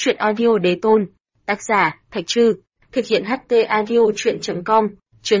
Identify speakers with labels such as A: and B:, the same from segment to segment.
A: Chuyện audio đế tôn. Tác giả, Thạch Trư. Thực hiện HT audio chuyện.com. Chương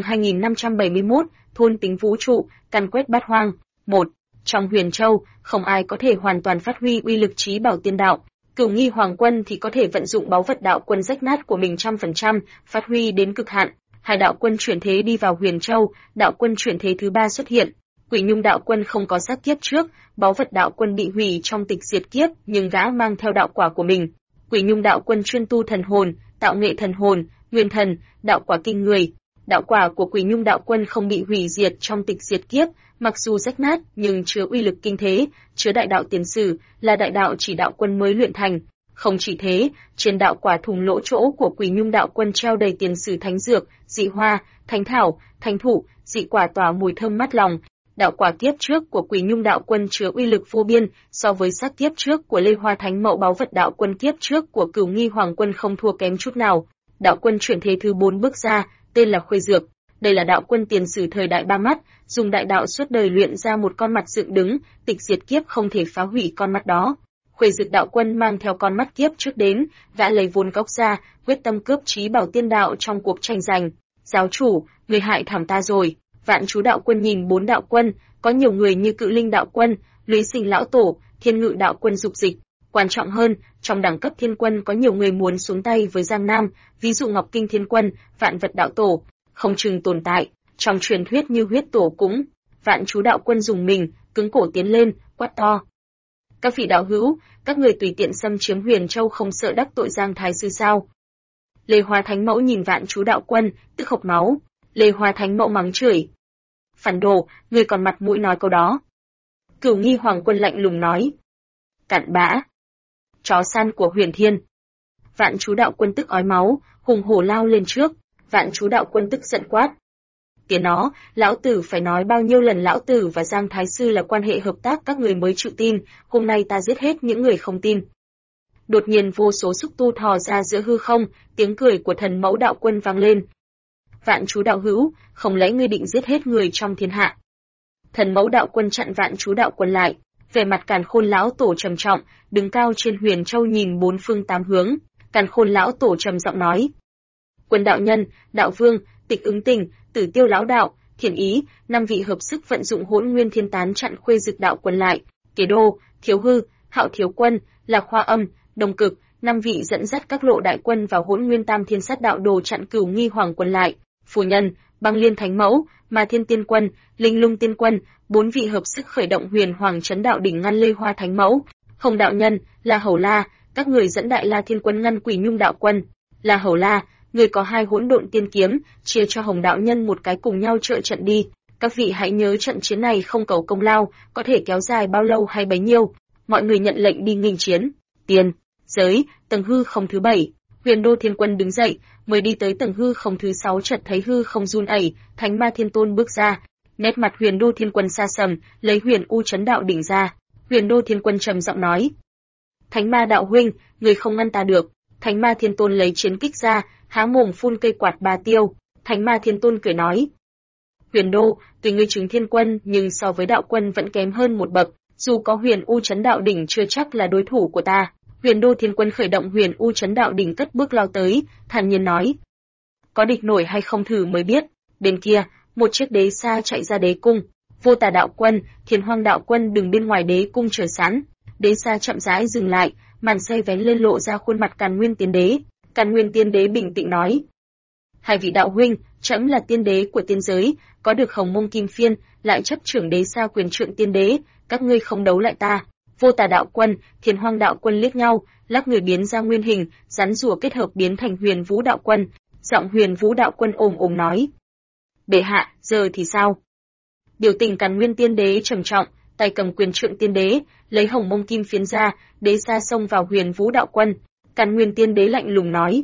A: 2571, thôn tính vũ trụ, căn quét bát hoang. 1. Trong Huyền Châu, không ai có thể hoàn toàn phát huy uy lực trí bảo tiên đạo. Cửu Nghi Hoàng Quân thì có thể vận dụng báu vật đạo quân rách nát của mình 100%, phát huy đến cực hạn. Hai đạo quân chuyển thế đi vào Huyền Châu, đạo quân chuyển thế thứ ba xuất hiện. Quỷ Nhung đạo quân không có sát kiếp trước, báu vật đạo quân bị hủy trong tịch diệt kiếp, nhưng gã mang theo đạo quả của mình. Quỷ Nhung đạo quân chuyên tu thần hồn, tạo nghệ thần hồn, nguyên thần, đạo quả kinh người. Đạo quả của Quỷ Nhung đạo quân không bị hủy diệt trong tịch diệt kiếp, mặc dù rách nát nhưng chứa uy lực kinh thế, chứa đại đạo tiền sử, là đại đạo chỉ đạo quân mới luyện thành. Không chỉ thế, trên đạo quả thùng lỗ chỗ của Quỷ Nhung đạo quân treo đầy tiền sử thánh dược, dị hoa, thánh thảo, thánh thụ, dị quả tỏa mùi thơm mát lòng. Đạo quả kiếp trước của Quỷ Nhung đạo quân chứa uy lực vô biên, so với sát kiếp trước của Lê Hoa Thánh Mậu báu vật đạo quân kiếp trước của Cửu Nghi Hoàng Quân không thua kém chút nào. Đạo quân chuyển thế thứ 4 bước ra, tên là Khuê Dược. Đây là đạo quân tiền sử thời đại ba mắt, dùng đại đạo suốt đời luyện ra một con mặt dựng đứng, tịch diệt kiếp không thể phá hủy con mắt đó. Khuê Dược đạo quân mang theo con mắt kiếp trước đến, gã lấy vốn gốc ra, quyết tâm cướp trí bảo tiên đạo trong cuộc tranh giành. Giáo chủ, người hại thảm ta rồi. Vạn Chú đạo quân nhìn 4 đạo quân, có nhiều người như Cự Linh đạo quân, Lũy Sinh lão tổ, Thiên Ngự đạo quân dục dịch. Quan trọng hơn, trong đẳng cấp thiên quân có nhiều người muốn xuống tay với Giang Nam, ví dụ Ngọc Kinh thiên quân, Vạn Vật đạo tổ, không chừng tồn tại, trong truyền thuyết như huyết tổ cũng. Vạn Chú đạo quân dùng mình, cứng cổ tiến lên, quát to. Các vị đạo hữu, các người tùy tiện xâm chiếm Huyền Châu không sợ đắc tội Giang Thái sư sao? Lê Hoa Thánh Mẫu nhìn Vạn Chú đạo quân, tức hộc máu. Lê Hoa Thánh Mẫu mắng chửi. Phản đồ, ngươi còn mặt mũi nói câu đó. Cửu Nghi Hoàng Quân lạnh lùng nói. Cặn bã. Chó săn của Huyền Thiên. Vạn Chú đạo quân tức ói máu, hùng hổ lao lên trước. Vạn Chú đạo quân tức giận quát. Tiếng nó, lão tử phải nói bao nhiêu lần lão tử và Giang Thái sư là quan hệ hợp tác các người mới chịu tin, hôm nay ta giết hết những người không tin. Đột nhiên vô số xúc tu thò ra giữa hư không, tiếng cười của Thần Mẫu đạo quân vang lên. Vạn Chú đạo hữu, không lẽ ngươi định giết hết người trong thiên hạ? Thần Mẫu đạo quân chặn Vạn Chú đạo quân lại, vẻ mặt Càn Khôn lão tổ trầm trọng, đứng cao trên Huyền Châu nhìn bốn phương tám hướng. Càn Khôn lão tổ trầm giọng nói: Quân đạo nhân, đạo vương, Tịch Ứng Tình, Tử Tiêu lão đạo, Thiền Ý, 5 vị hợp sức vận dụng Hỗn Nguyên Thiên Tán chặn Khuê Dực đạo quân lại. Kế Đô, Thiếu Hư, Hạo Thiếu Quân, Lạc Hoa Âm, Đồng Cực, 5 vị dẫn dắt các lộ đại quân vào Hỗn Nguyên Tam Thiên Sát đạo đồ chặn Cửu Nghi Hoàng Quân lại. Phu nhân, Băng Liên Thánh Mẫu, Ma Thiên Tiên Quân, Linh Lung Tiên Quân, 4 vị hợp sức khởi động Huyền Hoàng Chấn đạo đỉnh ngăn Lê Hoa Thánh Mẫu. Hồng đạo nhân, La Hầu La, các người dẫn Đại La Thiên Quân ngăn Quỷ Nhung đạo quân. La Hầu La, người có 2 hỗn độn tiên kiếm, chia cho Hồng đạo nhân một cái cùng nhau trợ trận đi. Các vị hãy nhớ trận chiến này không cầu công lao, có thể kéo dài bao lâu hay bấy nhiêu. Mọi người nhận lệnh đi nghênh chiến. Tiên giới, tầng hư không thứ 7. Huyền Đô Thiên Quân đứng dậy, mới đi tới tầng hư không thứ 6 chợt thấy hư không run ẩy, Thánh Ma Thiên Tôn bước ra. Nét mặt Huyền Đô Thiên Quân xa sầm, lấy Huyền U Chấn đạo đỉnh ra. Huyền Đô Thiên Quân trầm giọng nói: Thánh Ma đạo huynh, người không ngăn ta được. Thánh Ma Thiên Tôn lấy chiến kích ra, há mồm phun cây quạt ba tiêu. Thánh Ma Thiên Tôn cười nói: Huyền Đô, tuy ngươi chứng thiên quân nhưng so với đạo quân vẫn kém hơn một bậc, dù có Huyền U Chấn đạo đỉnh chưa chắc là đối thủ của ta. Huyền Đô Thiên Quân khởi động Huyền U Chấn đạo đỉnh cất bước lao tới, thản nhiên nói: Có địch nổi hay không thử mới biết. Bên kia, một chiếc đế xa chạy ra đế cung. Vô Tà đạo quân, Thiên Hoang đạo quân đứng bên ngoài đế cung chờ sẵn. Đế xa chậm rãi dừng lại, màn xe vén lên lộ ra khuôn mặt Càn Nguyên Tiên Đế. Càn Nguyên Tiên Đế bình tĩnh nói: Hai vị đạo huynh, trẫm là tiên đế của tiên giới, có được Hồng Mông Kim Phiên, lại chấp trưởng đế xa quyền trượng tiên đế, các ngươi không đấu lại ta. Vô Tà đạo quân, Thiên Hoang đạo quân liếc nhau, lắc người biến ra nguyên hình, rắn rùa kết hợp biến thành Huyền Vũ đạo quân. Giọng Huyền Vũ đạo quân ồm ồm nói: Bệ hạ, giờ thì sao? Biểu tình Càn Nguyên Tiên Đế trầm trọng, tay cầm quyền trượng tiên đế, lấy Hồng Mông Kim Phiến ra, đế xa xông vào Huyền Vũ đạo quân. Càn Nguyên Tiên Đế lạnh lùng nói: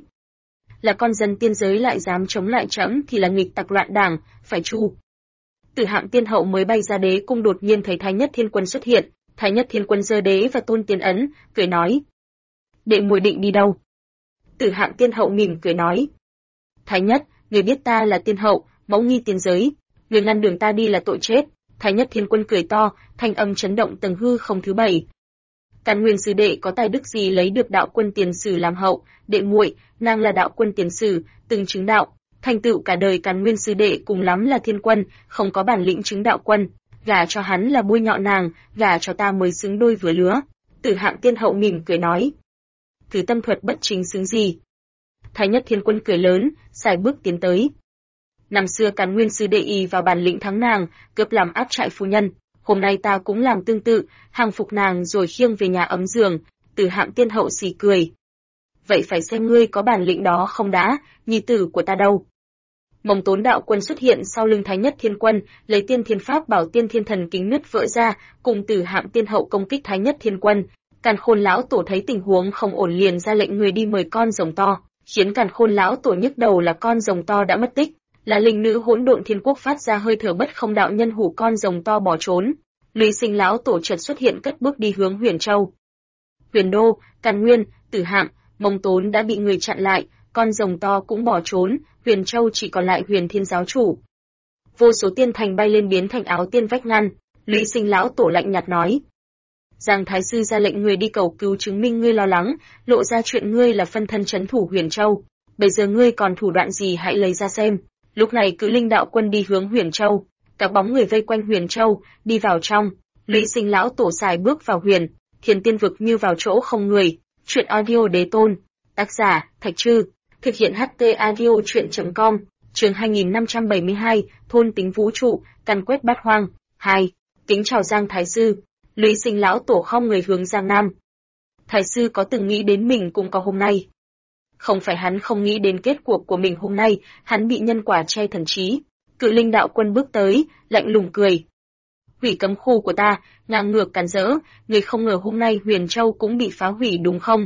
A: Là con dân tiên giới lại dám chống lại trẫm thì là nghịch tặc loạn đảng, phải tru. Tử Hạm Tiên Hậu mới bay ra đế cung đột nhiên thấy Thái Nhất Thiên Quân xuất hiện. Thái Nhất Thiên Quân giơ đế và tôn tiên ấn, cười nói: Đệ muội định đi đâu? Tử Hạm Tiên Hậu mỉm cười nói: Thái Nhất, người biết ta là tiên hậu, mẫu nghi tiên giới, người ngăn đường ta đi là tội chết. Thái Nhất Thiên Quân cười to, thanh âm chấn động tầng hư không thứ 7. Càn Nguyên sư đệ có tài đức gì lấy được đạo quân tiền sử làm hậu, đệ muội, nàng là đạo quân tiền sử, từng chứng đạo, thành tựu cả đời. Càn Nguyên sư đệ cùng lắm là thiên quân, không có bản lĩnh chứng đạo quân, gả cho hắn là bôi nhọ nàng, gả cho ta mới xứng đôi vừa lứa. Tử Hạm tiên hậu mỉm cười nói, thứ tâm thuật bất chính xứng gì. Thái Nhất Thiên Quân cười lớn, xài bước tiến tới. Năm xưa Càn Nguyên sư đệ y vào bản lĩnh thắng nàng, cướp làm áp trại phu nhân. Hôm nay ta cũng làm tương tự, hàng phục nàng rồi khiêng về nhà ấm giường. Tử Hạm tiên hậu xì cười. Vậy phải xem ngươi có bản lĩnh đó không đã, nhi tử của ta đâu. Mông Tốn đạo quân xuất hiện sau lưng Thái Nhất Thiên Quân, lấy tiên thiên pháp bảo tiên thiên thần kính nứt vỡ ra, cùng Tử Hạm tiên hậu công kích Thái Nhất Thiên Quân. Càn Khôn lão tổ thấy tình huống không ổn liền ra lệnh người đi mời con rồng to, khiến Càn Khôn lão tổ nhức đầu là con rồng to đã mất tích, là linh nữ Hỗn Độn Thiên Quốc phát ra hơi thở bất không đạo nhân hủ con rồng to bỏ trốn. Lũy Sinh lão tổ chợt xuất hiện cất bước đi hướng Huyền Châu. Huyền Đô, Càn Nguyên, Tử Hạm, Mông Tốn đã bị người chặn lại, con rồng to cũng bỏ trốn, Huyền Châu chỉ còn lại Huyền Thiên giáo chủ. Vô số tiên thành bay lên biến thành áo tiên vách ngăn, Lũy Sinh lão tổ lạnh nhạt nói: Giang thái sư ra lệnh người đi cầu cứu chứng minh ngươi lo lắng, lộ ra chuyện ngươi là phân thân trấn thủ Huyền Châu. Bây giờ ngươi còn thủ đoạn gì hãy lấy ra xem. Lúc này Cự Linh đạo quân đi hướng Huyền Châu, các bóng người vây quanh Huyền Châu, đi vào trong. Lũy Sinh lão tổ xài bước vào Huyền Thiên tiên vực như vào chỗ không người. Truyện audio đế tôn. Tác giả Thạch Trư. Thực hiện HT audio truyện.com. Chương 2572, thôn tính vũ trụ, càn quét bát hoang. 2. Kính chào Giang thái sư. Lũy Sinh lão tổ không người hướng Giang Nam. Thái sư có từng nghĩ đến mình cũng có hôm nay. Không phải hắn không nghĩ đến kết cuộc của mình hôm nay, hắn bị nhân quả che thần trí. Cự Linh đạo quân bước tới, lạnh lùng cười. Hủy cấm khu của ta, ngang ngược càn rỡ, người không ngờ hôm nay Huyền Châu cũng bị phá hủy đúng không?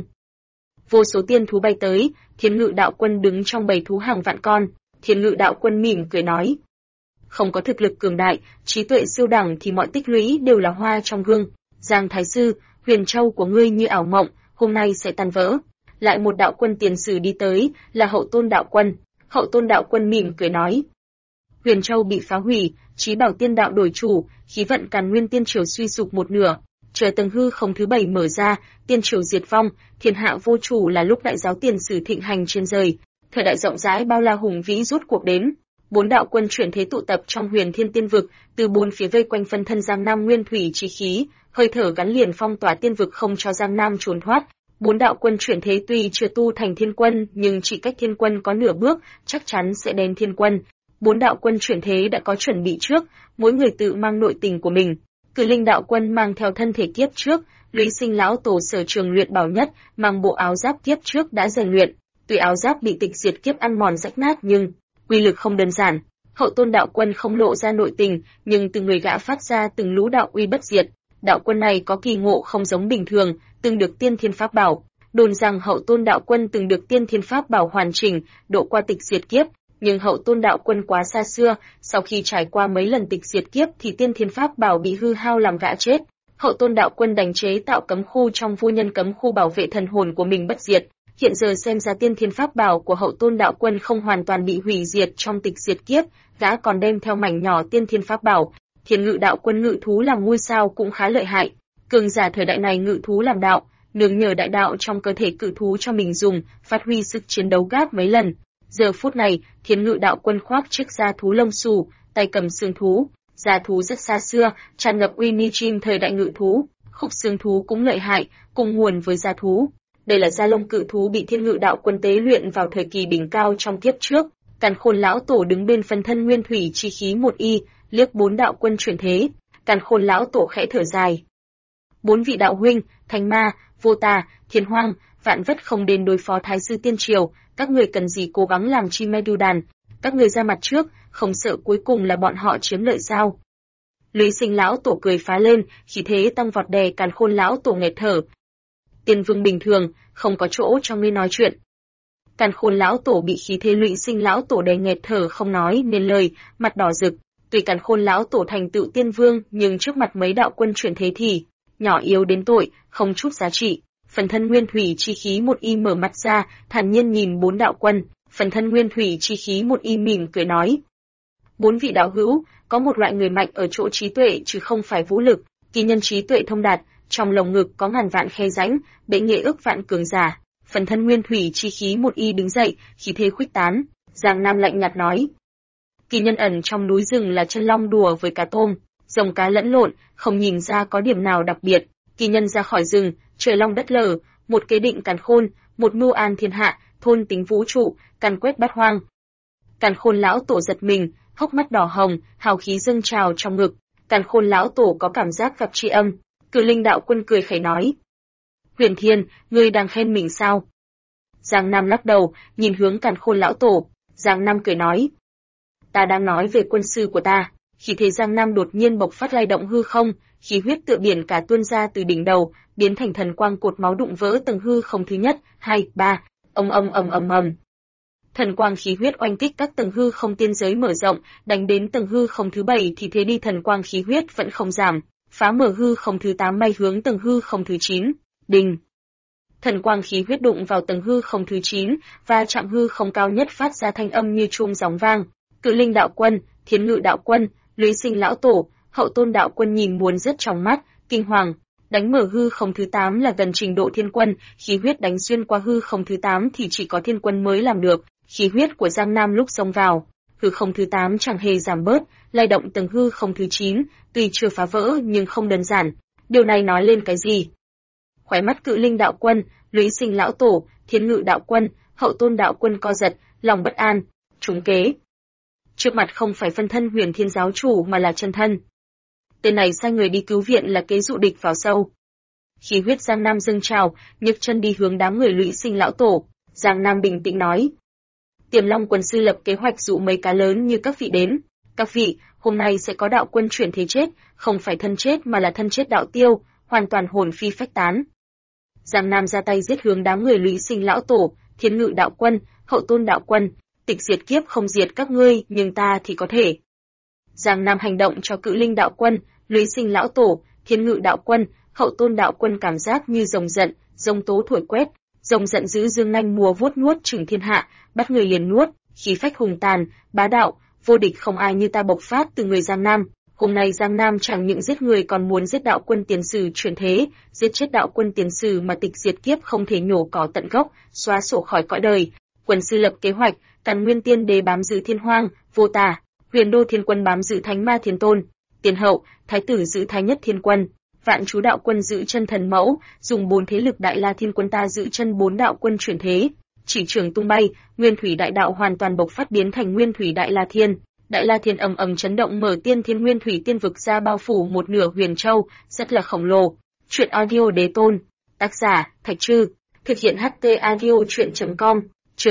A: Vô số tiên thú bay tới, Thiên Ngự đạo quân đứng trong bầy thú hàng vạn con. Thiên Ngự đạo quân mỉm cười nói: Không có thực lực cường đại, trí tuệ siêu đẳng thì mọi tích lũy đều là hoa trong gương. Giang thái sư, Huyền Châu của ngươi như ảo mộng, hôm nay sẽ tan vỡ. Lại một đạo quân tiền sử đi tới, là Hậu Tôn đạo quân. Hậu Tôn đạo quân mỉm cười nói: Huyền Châu bị phá hủy, Chí Bảo tiên đạo đổi chủ, khí vận Càn Nguyên tiên triều suy sụp một nửa. Trời tầng hư không thứ 7 mở ra, tiên triều diệt vong, thiên hạ vô chủ là lúc đại giáo tiền sử thịnh hành trên rời. Thời đại rộng rãi bao la hùng vĩ rút cuộc đến. 4 đạo quân chuyển thế tụ tập trong Huyền Thiên tiên vực, từ 4 phía vây quanh phân thân Giang Nam nguyên thủy chi khí, hơi thở gắn liền phong tỏa tiên vực không cho Giang Nam trốn thoát. 4 đạo quân chuyển thế tuy chưa tu thành thiên quân, nhưng chỉ cách thiên quân có nửa bước, chắc chắn sẽ đến thiên quân. 4 đạo quân chuyển thế đã có chuẩn bị trước, mỗi người tự mang nội tình của mình. Cự Linh đạo quân mang theo thân thể kiếp trước, Lũy Sinh lão tổ sở trường luyện bảo nhất, mang bộ áo giáp kiếp trước đã rèn luyện. Tuy áo giáp bị tịch diệt kiếp ăn mòn rách nát nhưng uy lực không đơn giản. Hậu Tôn đạo quân không lộ ra nội tình, nhưng từ người gã phát ra từng lũ đạo uy bất diệt. Đạo quân này có kỳ ngộ không giống bình thường, từng được tiên thiên pháp bảo. Đồn rằng Hậu Tôn đạo quân từng được tiên thiên pháp bảo hoàn chỉnh, độ qua tịch diệt kiếp, nhưng Hậu Tôn đạo quân quá xa xưa, sau khi trải qua mấy lần tịch diệt kiếp thì tiên thiên pháp bảo bị hư hao làm gã chết. Hậu Tôn đạo quân đành chế tạo cấm khu trong vô nhân cấm khu bảo vệ thần hồn của mình bất diệt. Hiện giờ xem ra tiên thiên pháp bảo của Hậu Tôn đạo quân không hoàn toàn bị hủy diệt trong tịch diệt kiếp, gã còn đem theo mảnh nhỏ tiên thiên pháp bảo. Thiên Ngự đạo quân ngự thú làm ngôi sao cũng khá lợi hại. Cường giả thời đại này ngự thú làm đạo, nương nhờ đại đạo trong cơ thể cự thú cho mình dùng, phát huy sức chiến đấu gấp mấy lần. Giờ phút này, Thiên Ngự đạo quân khoác chiếc da thú lông xù, tay cầm xương thú, da thú rất xa xưa, tràn ngập uy nghi chim thời đại ngự thú. Khúc xương thú cũng lợi hại, cùng nguồn với da thú. Đây là da lông cự thú bị Thiên Ngự đạo quân tế luyện vào thời kỳ đỉnh cao trong kiếp trước. Càn Khôn lão tổ đứng bên phân thân nguyên thủy chi khí một y, liếc 4 đạo quân chuyển thế. Càn Khôn lão tổ khẽ thở dài. 4 vị đạo huynh, Thanh Ma, Vô Tà, Thiên Hoang, Vạn Vất không đến đối phó Thái sư tiên triều, các người cần gì cố gắng làm chi mai đu đàn, các người ra mặt trước, không sợ cuối cùng là bọn họ chiếm lợi sao? Lũy Sinh lão tổ cười phá lên, khí thế tăng vọt đè Càn Khôn lão tổ nghẹt thở. Tiên vương bình thường, không có chỗ cho ngươi nói chuyện. Càn Khôn lão tổ bị khí thế Lũy Sinh lão tổ đè nghẹt thở không nói nên lời, mặt đỏ rực. Tuy Càn Khôn lão tổ thành tựu tiên vương, nhưng trước mặt mấy đạo quân chuyển thế thì nhỏ yếu đến tội, không chút giá trị. Phần thân nguyên thủy chi khí một y mở mặt ra, thản nhiên nhìn 4 đạo quân. Phần thân nguyên thủy chi khí một y mỉm cười nói: 4 vị đạo hữu, có một loại người mạnh ở chỗ trí tuệ chứ không phải vũ lực. Kỳ nhân trí tuệ thông đạt, trong lồng ngực có ngàn vạn khe rãnh, bệ nghệ ước vạn cường giả. Phần thân nguyên thủy chi khí một y đứng dậy, khí thế khuếch tán. Giang Nam lạnh nhạt nói: Kỳ nhân ẩn trong núi rừng là chân long đùa với cá tôm, rồng cá lẫn lộn, không nhìn ra có điểm nào đặc biệt. Kỳ nhân ra khỏi rừng, trời long đất lở, một kế định càn khôn, một mưu an thiên hạ, thôn tính vũ trụ, càn quét bát hoang. Càn khôn lão tổ giật mình, hốc mắt đỏ hồng, hào khí dâng trào trong ngực. Càn khôn lão tổ có cảm giác gặp tri âm. Cử Linh đạo quân cười khẩy nói: Huyền Thiên, ngươi đang khen mình sao? Giang Nam lắc đầu, nhìn hướng Càn khôn lão tổ. Giang Nam cười nói: Ta đang nói về quân sư của ta. Khí thế Giang Nam đột nhiên bộc phát lay động hư không, khí huyết tựa biển cả tuôn ra từ đỉnh đầu, biến thành thần quang cột máu đụng vỡ tầng hư không thứ nhất, 2, 3, ầm. Thần quang khí huyết oanh kích các tầng hư không tiên giới mở rộng, đánh đến tầng hư không thứ 7 thì thế đi thần quang khí huyết vẫn không giảm, phá mở hư không thứ 8 bay hướng tầng hư không thứ 9. Đình. Thần quang khí huyết đụng vào tầng hư không thứ 9, và chạm hư không cao nhất phát ra thanh âm như chuông gióng vang. Cự Linh đạo quân, Thiên Ngự đạo quân, Lũy Sinh lão tổ, Hậu Tôn đạo quân nhìn muốn rớt trong mắt, kinh hoàng. Đánh mở hư không thứ 8 là gần trình độ thiên quân, khí huyết đánh xuyên qua hư không thứ 8 thì chỉ có thiên quân mới làm được. Khí huyết của Giang Nam lúc xông vào, hư không thứ 8 chẳng hề giảm bớt, lay động tầng hư không thứ 9, tuy chưa phá vỡ nhưng không đơn giản. Điều này nói lên cái gì? Khóe mắt Cự Linh đạo quân, Lũy Sinh lão tổ, Thiên Ngự đạo quân, Hậu Tôn đạo quân co giật, lòng bất an. Trúng kế. Trước mặt không phải phân thân Huyền Thiên giáo chủ mà là chân thân. Tên này sai người đi cứu viện là kế dụ địch vào sâu. Khí huyết Giang Nam dâng trào, nhấc chân đi hướng đám người Lũy Sinh lão tổ. Giang Nam bình tĩnh nói: Tiềm Long quân sư lập kế hoạch dụ mấy cá lớn như các vị đến. Các vị, hôm nay sẽ có đạo quân chuyển thế chết, không phải thân chết mà là thân chết đạo tiêu, hoàn toàn hồn phi phách tán. Giang Nam ra tay giết hướng đám người Lũy Sinh lão tổ, Thiên Ngự đạo quân, Hậu Tôn đạo quân. Tịch diệt kiếp không diệt các ngươi, nhưng ta thì có thể. Giang Nam hành động cho Cự Linh đạo quân, Lũy Sinh lão tổ, Thiên Ngự đạo quân, Hậu Tôn đạo quân cảm giác như rồng giận, rồng tố thổi quét, rồng giận dữ dương nhanh múa vuốt nuốt chửng thiên hạ, bắt người liền nuốt, khí phách hùng tàn, bá đạo, vô địch không ai như ta bộc phát từ người Giang Nam. Hôm nay Giang Nam chẳng những giết người còn muốn giết đạo quân tiền sử chuyển thế, giết chết đạo quân tiền sử mà tịch diệt kiếp không thể nhổ cỏ tận gốc, xóa sổ khỏi cõi đời. Quân sư lập kế hoạch, Càn Nguyên Tiên Đế bám giữ Thiên Hoang, Vô Tà, Huyền Đô Thiên Quân bám giữ Thánh Ma Thiên Tôn, Tiên Hậu, Thái tử giữ Thái Nhất Thiên Quân, Vạn Chú đạo quân giữ chân Thần Mẫu, dùng 4 thế lực Đại La Thiên Quân ta giữ chân 4 đạo quân chuyển thế. Chỉ trường tung bay, Nguyên Thủy Đại Đạo hoàn toàn bộc phát biến thành Nguyên Thủy Đại La Thiên. Đại La Thiên ầm ầm chấn động mở Tiên Thiên Nguyên Thủy Tiên vực ra bao phủ một nửa Huyền Châu, rất là khổng lồ. Truyện audio Đế Tôn, tác giả Thạch Trư, thực hiện HT audio truyện.com. Chương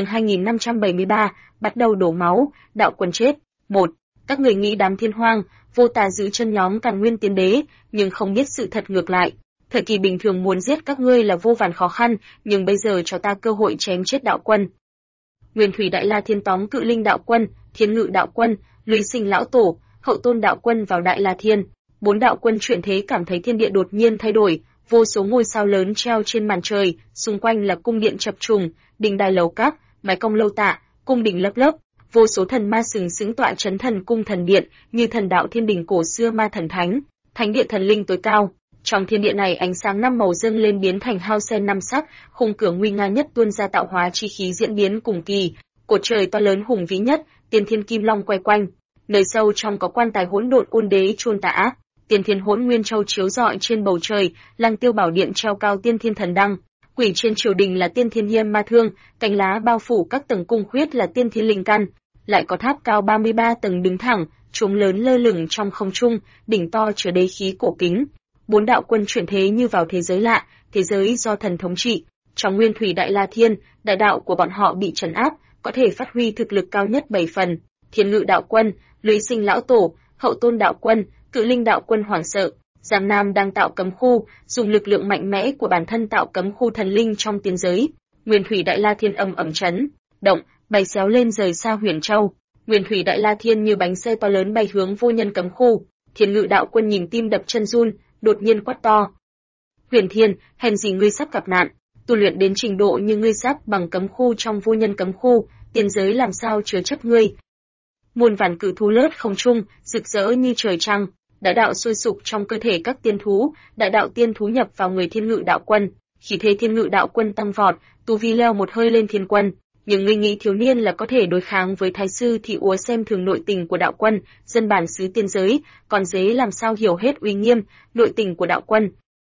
A: 2573, bắt đầu đổ máu, đạo quân chết. 1. Các người nghĩ đám Thiên Hoang, Vô Tà giữ chân nhóm Càn Nguyên Tiên Đế, nhưng không biết sự thật ngược lại. Thời kỳ bình thường muốn giết các ngươi là vô vàn khó khăn, nhưng bây giờ cho ta cơ hội chém chết đạo quân. Nguyên Thủy Đại La Thiên tóm Cự Linh đạo quân, Thiên Ngự đạo quân, Lũy Sinh lão tổ, Hậu Tôn đạo quân vào Đại La Thiên. 4 đạo quân chuyển thế cảm thấy thiên địa đột nhiên thay đổi, vô số ngôi sao lớn treo trên màn trời, xung quanh là cung điện chập trùng, đình đài lầu các, mái cong lâu tạ, cung đình lấp lấp, vô số thần ma sừng sững tọa trấn thần cung thần điện, như thần đạo thiên đình cổ xưa ma thần thánh, thánh địa thần linh tối cao. Trong thiên địa này ánh sáng 5 màu dâng lên biến thành hao sen 5 sắc, khung cửa nguy nga nhất tuôn ra tạo hóa chi khí diễn biến cùng kỳ, cột trời to lớn hùng vĩ nhất, tiên thiên kim long quay quanh, nơi sâu trong có quan tài hỗn độn ôn đế chôn tả, tiên thiên hỗn nguyên châu chiếu rọi trên bầu trời, lăng tiêu bảo điện treo cao tiên thiên thần đăng. Quỷ trên triều đình là tiên thiên hiêm ma thương, cánh lá bao phủ các tầng cung khuyết là tiên thiên linh căn, lại có tháp cao 33 tầng đứng thẳng, chúng lớn lơ lửng trong không trung, đỉnh to chứa đầy khí cổ kính. 4 đạo quân chuyển thế như vào thế giới lạ, thế giới do thần thống trị. Trong Nguyên Thủy Đại La Thiên, đại đạo của bọn họ bị trấn áp, có thể phát huy thực lực cao nhất 7 phần. Thiên Ngự đạo quân, Lũy Sinh lão tổ, Hậu Tôn đạo quân, Cự Linh đạo quân hoảng sợ. Giang Nam đang tạo cấm khu, dùng lực lượng mạnh mẽ của bản thân tạo cấm khu thần linh trong tiên giới. Nguyên Thủy Đại La Thiên ầm chấn động, bay xéo lên rời xa Huyền Châu. Nguyên Thủy Đại La Thiên như bánh xe to lớn bay hướng vô nhân cấm khu. Thiên Ngự đạo quân nhìn tim đập chân run, đột nhiên quát to: Huyền Thiên, hèn gì ngươi sắp gặp nạn, tu luyện đến trình độ như ngươi sắp bằng cấm khu trong vô nhân cấm khu, tiên giới làm sao chứa chấp ngươi. Muôn vàn cự thú lướt không trung, rực rỡ như trời trăng. Đại đạo sôi sục trong cơ thể các tiên thú, đại đạo tiên thú nhập vào người Thiên Ngự Đạo Quân, khí thế Thiên Ngự Đạo Quân tăng vọt, tu vi leo một hơi lên thiên quân. Nhưng ngươi nghĩ thiếu niên là có thể đối kháng với thái sư thì úa xem thường nội tình của đạo quân, dân bản xứ tiên giới, còn dế làm sao hiểu hết uy nghiêm, nội tình của đạo quân.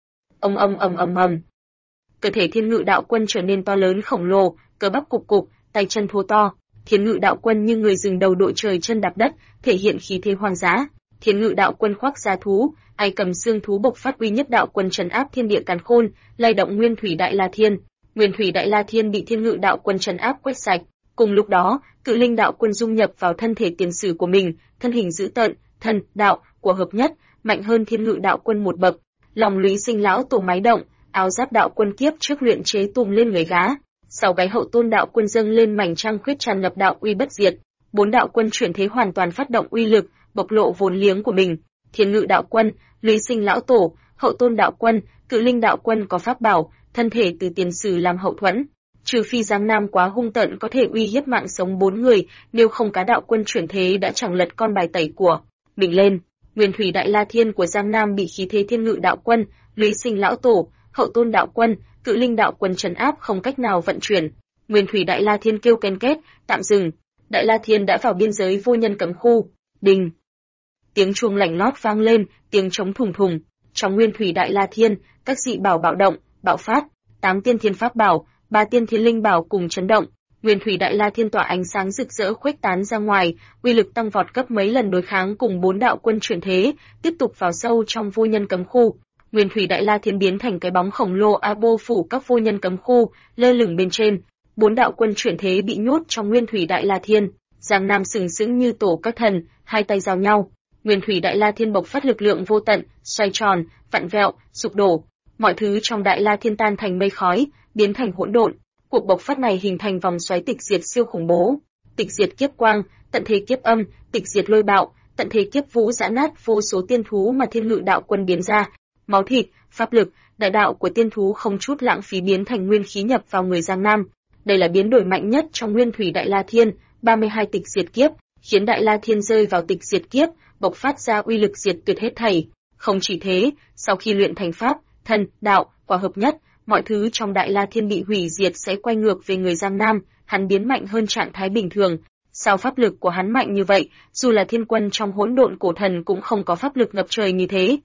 A: Ầm. Cơ thể Thiên Ngự Đạo Quân trở nên to lớn khổng lồ, cơ bắp cục cục, tay chân thô to. Thiên Ngự Đạo Quân như người dừng đầu đội trời chân đạp đất, thể hiện khí thế hoang dã. Thiên Ngự Đạo Quân khoác da thú, ai cầm xương thú bộc phát uy nhất đạo quân trấn áp thiên địa càn khôn, lay động Nguyên Thủy Đại La Thiên. Nguyên Thủy Đại La Thiên bị Thiên Ngự Đạo Quân trấn áp quét sạch. Cùng lúc đó, Cự Linh Đạo Quân dung nhập vào thân thể tiền sử của mình, thân hình dữ tợn, thân, đạo của hợp nhất, mạnh hơn Thiên Ngự Đạo Quân một bậc. Lòng Lý Sinh lão tổ máy động, áo giáp đạo quân kiếp trước luyện chế tùm lên người gá. Sau gáy Hậu Tôn Đạo Quân dâng lên mảnh trăng khuyết tràn ngập đạo uy bất diệt. 4 đạo quân chuyển thế hoàn toàn phát động uy lực, bộc lộ vốn liếng của mình. Thiên Ngự Đạo Quân, Lý Sinh lão tổ, Hậu Tôn Đạo Quân, Cự Linh Đạo Quân có pháp bảo, thân thể từ tiền sử làm hậu thuẫn. Trừ phi Giang Nam quá hung tợn có thể uy hiếp mạng sống 4 người, nếu không cá đạo quân chuyển thế đã chẳng lật con bài tẩy của mình lên. Nguyên Thủy Đại La Thiên của Giang Nam bị khí thế Thiên Ngự Đạo Quân, Lý Sinh lão tổ, Hậu Tôn Đạo Quân, Cự Linh Đạo Quân trấn áp không cách nào vận chuyển. Nguyên Thủy Đại La Thiên kêu ken két, tạm dừng. Đại La Thiên đã vào biên giới vô nhân cấm khu. Đình. Tiếng chuông lạnh lót vang lên, tiếng trống thùng thùng. Trong Nguyên Thủy Đại La Thiên, các dị bảo bạo động, bạo phát. 8 tiên thiên pháp bảo, 3 tiên thiên linh bảo cùng chấn động. Nguyên Thủy Đại La Thiên tỏa ánh sáng rực rỡ khuếch tán ra ngoài, uy lực tăng vọt gấp mấy lần đối kháng cùng 4 đạo quân chuyển thế, tiếp tục vào sâu trong vô nhân cấm khu. Nguyên Thủy Đại La Thiên biến thành cái bóng khổng lồ abo phủ các vô nhân cấm khu, lơ lửng bên trên. 4 đạo quân chuyển thế bị nhốt trong Nguyên Thủy Đại La Thiên. Giang Nam sừng sững như tổ các thần, hai tay giao nhau. Nguyên Thủy Đại La Thiên bộc phát lực lượng vô tận, xoay tròn, vặn vẹo, sụp đổ. Mọi thứ trong Đại La Thiên tan thành mây khói, biến thành hỗn độn. Cuộc bộc phát này hình thành vòng xoáy tịch diệt siêu khủng bố. Tịch diệt kiếp quang, tận thế kiếp âm, tịch diệt lôi bạo, tận thế kiếp vũ giã nát vô số tiên thú mà Thiên Ngự Đạo Quân biến ra. Máu thịt, pháp lực, đại đạo của tiên thú không chút lãng phí biến thành nguyên khí nhập vào người Giang Nam. Đây là biến đổi mạnh nhất trong Nguyên Thủy Đại La Thiên, 32 tịch diệt kiếp, khiến Đại La Thiên rơi vào tịch diệt kiếp, bộc phát ra uy lực diệt tuyệt hết thảy. Không chỉ thế, sau khi luyện thành pháp, thân, đạo, quả hợp nhất, mọi thứ trong Đại La Thiên bị hủy diệt sẽ quay ngược về người Giang Nam, hắn biến mạnh hơn trạng thái bình thường. Sao pháp lực của hắn mạnh như vậy, dù là thiên quân trong hỗn độn cổ thần cũng không có pháp lực ngập trời như thế.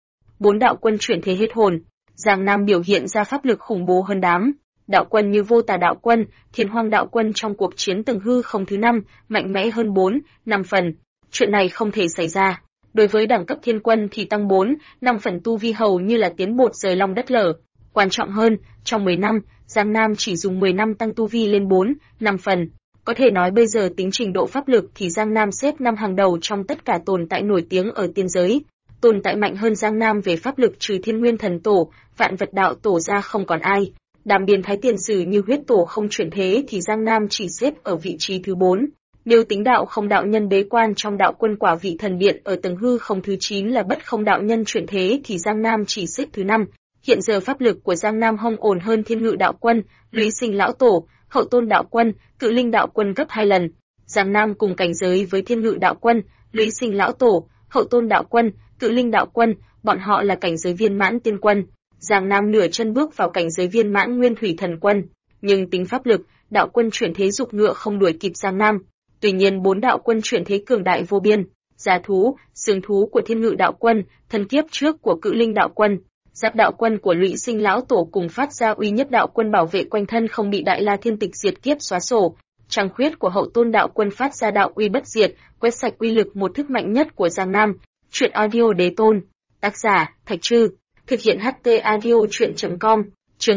A: 4 đạo quân chuyển thế hết hồn, Giang Nam biểu hiện ra pháp lực khủng bố hơn đám. Đạo quân như Vô Tà Đạo Quân, Thiên Hoang Đạo Quân trong cuộc chiến từng hư không thứ 5, mạnh mẽ hơn 4, 5 phần. Chuyện này không thể xảy ra. Đối với đẳng cấp thiên quân thì tăng 4, 5 phần tu vi hầu như là tiến bột rời lòng đất lở. Quan trọng hơn, trong 10 năm, Giang Nam chỉ dùng 10 năm tăng tu vi lên 4, 5 phần. Có thể nói bây giờ tính trình độ pháp lực thì Giang Nam xếp 5 hàng đầu trong tất cả tồn tại nổi tiếng ở tiên giới. Tồn tại mạnh hơn Giang Nam về pháp lực trừ Thiên Nguyên Thần Tổ, Vạn Vật Đạo Tổ ra không còn ai. Đàm biến thái tiền sử như huyết tổ không chuyển thế thì Giang Nam chỉ xếp ở vị trí thứ 4. Nếu tính đạo không đạo nhân bế quan trong đạo quân quả vị thần điện ở tầng hư không thứ 9 là bất không đạo nhân chuyển thế thì Giang Nam chỉ xếp thứ 5. Hiện giờ pháp lực của Giang Nam hông ổn hơn Thiên Ngự Đạo Quân, Lý Sinh lão tổ, Hậu Tôn Đạo Quân, Cự Linh Đạo Quân gấp 2 lần. Giang Nam cùng cảnh giới với Thiên Ngự Đạo Quân, Lý Sinh lão tổ, Hậu Tôn Đạo Quân, Cự Linh Đạo Quân, bọn họ là cảnh giới viên mãn tiên quân. Giang Nam nửa chân bước vào cảnh giới viên mãn Nguyên Thủy Thần Quân, nhưng tính pháp lực, đạo quân chuyển thế dục ngựa không đuổi kịp Giang Nam. Tuy nhiên 4 đạo quân chuyển thế cường đại vô biên, giá thú, xương thú của Thiên Ngự Đạo Quân, thân kiếp trước của Cự Linh Đạo Quân, giáp đạo quân của Lụy Sinh lão tổ cùng phát ra uy nhất đạo quân bảo vệ quanh thân không bị Đại La Thiên tịch diệt kiếp xóa sổ. Trăng khuyết của Hậu Tôn Đạo Quân phát ra đạo uy bất diệt, quét sạch uy lực một thức mạnh nhất của Giang Nam. Truyện audio Đế Tôn, tác giả Thạch Trư, thực hiện HT audio truyện.com. Chương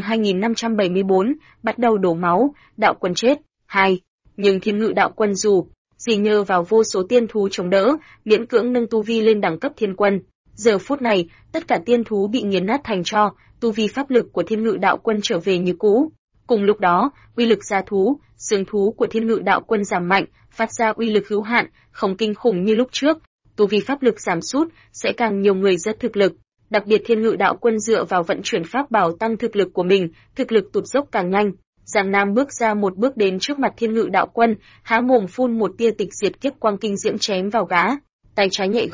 A: 2574, bắt đầu đổ máu, đạo quân chết. 2. Nhưng Thiên Ngự Đạo Quân dù gì nhờ vào vô số tiên thú chống đỡ, miễn cưỡng nâng tu vi lên đẳng cấp thiên quân. Giờ phút này, tất cả tiên thú bị nghiền nát thành tro, tu vi pháp lực của Thiên Ngự Đạo Quân trở về như cũ. Cùng lúc đó, uy lực gia thú, xương thú của Thiên Ngự Đạo Quân giảm mạnh, phát ra uy lực hữu hạn, không kinh khủng như lúc trước. Tu vi pháp lực giảm sút, sẽ càng nhiều người rất thực lực. Đặc biệt Thiên Ngự Đạo Quân dựa vào vận chuyển pháp bảo tăng thực lực của mình, thực lực tụt dốc càng nhanh. Giang Nam bước ra một bước đến trước mặt Thiên Ngự Đạo Quân, há mồm phun một tia tịch diệt kiếp quang kinh diễm chém vào gã. Tay trái nhẹ gõ,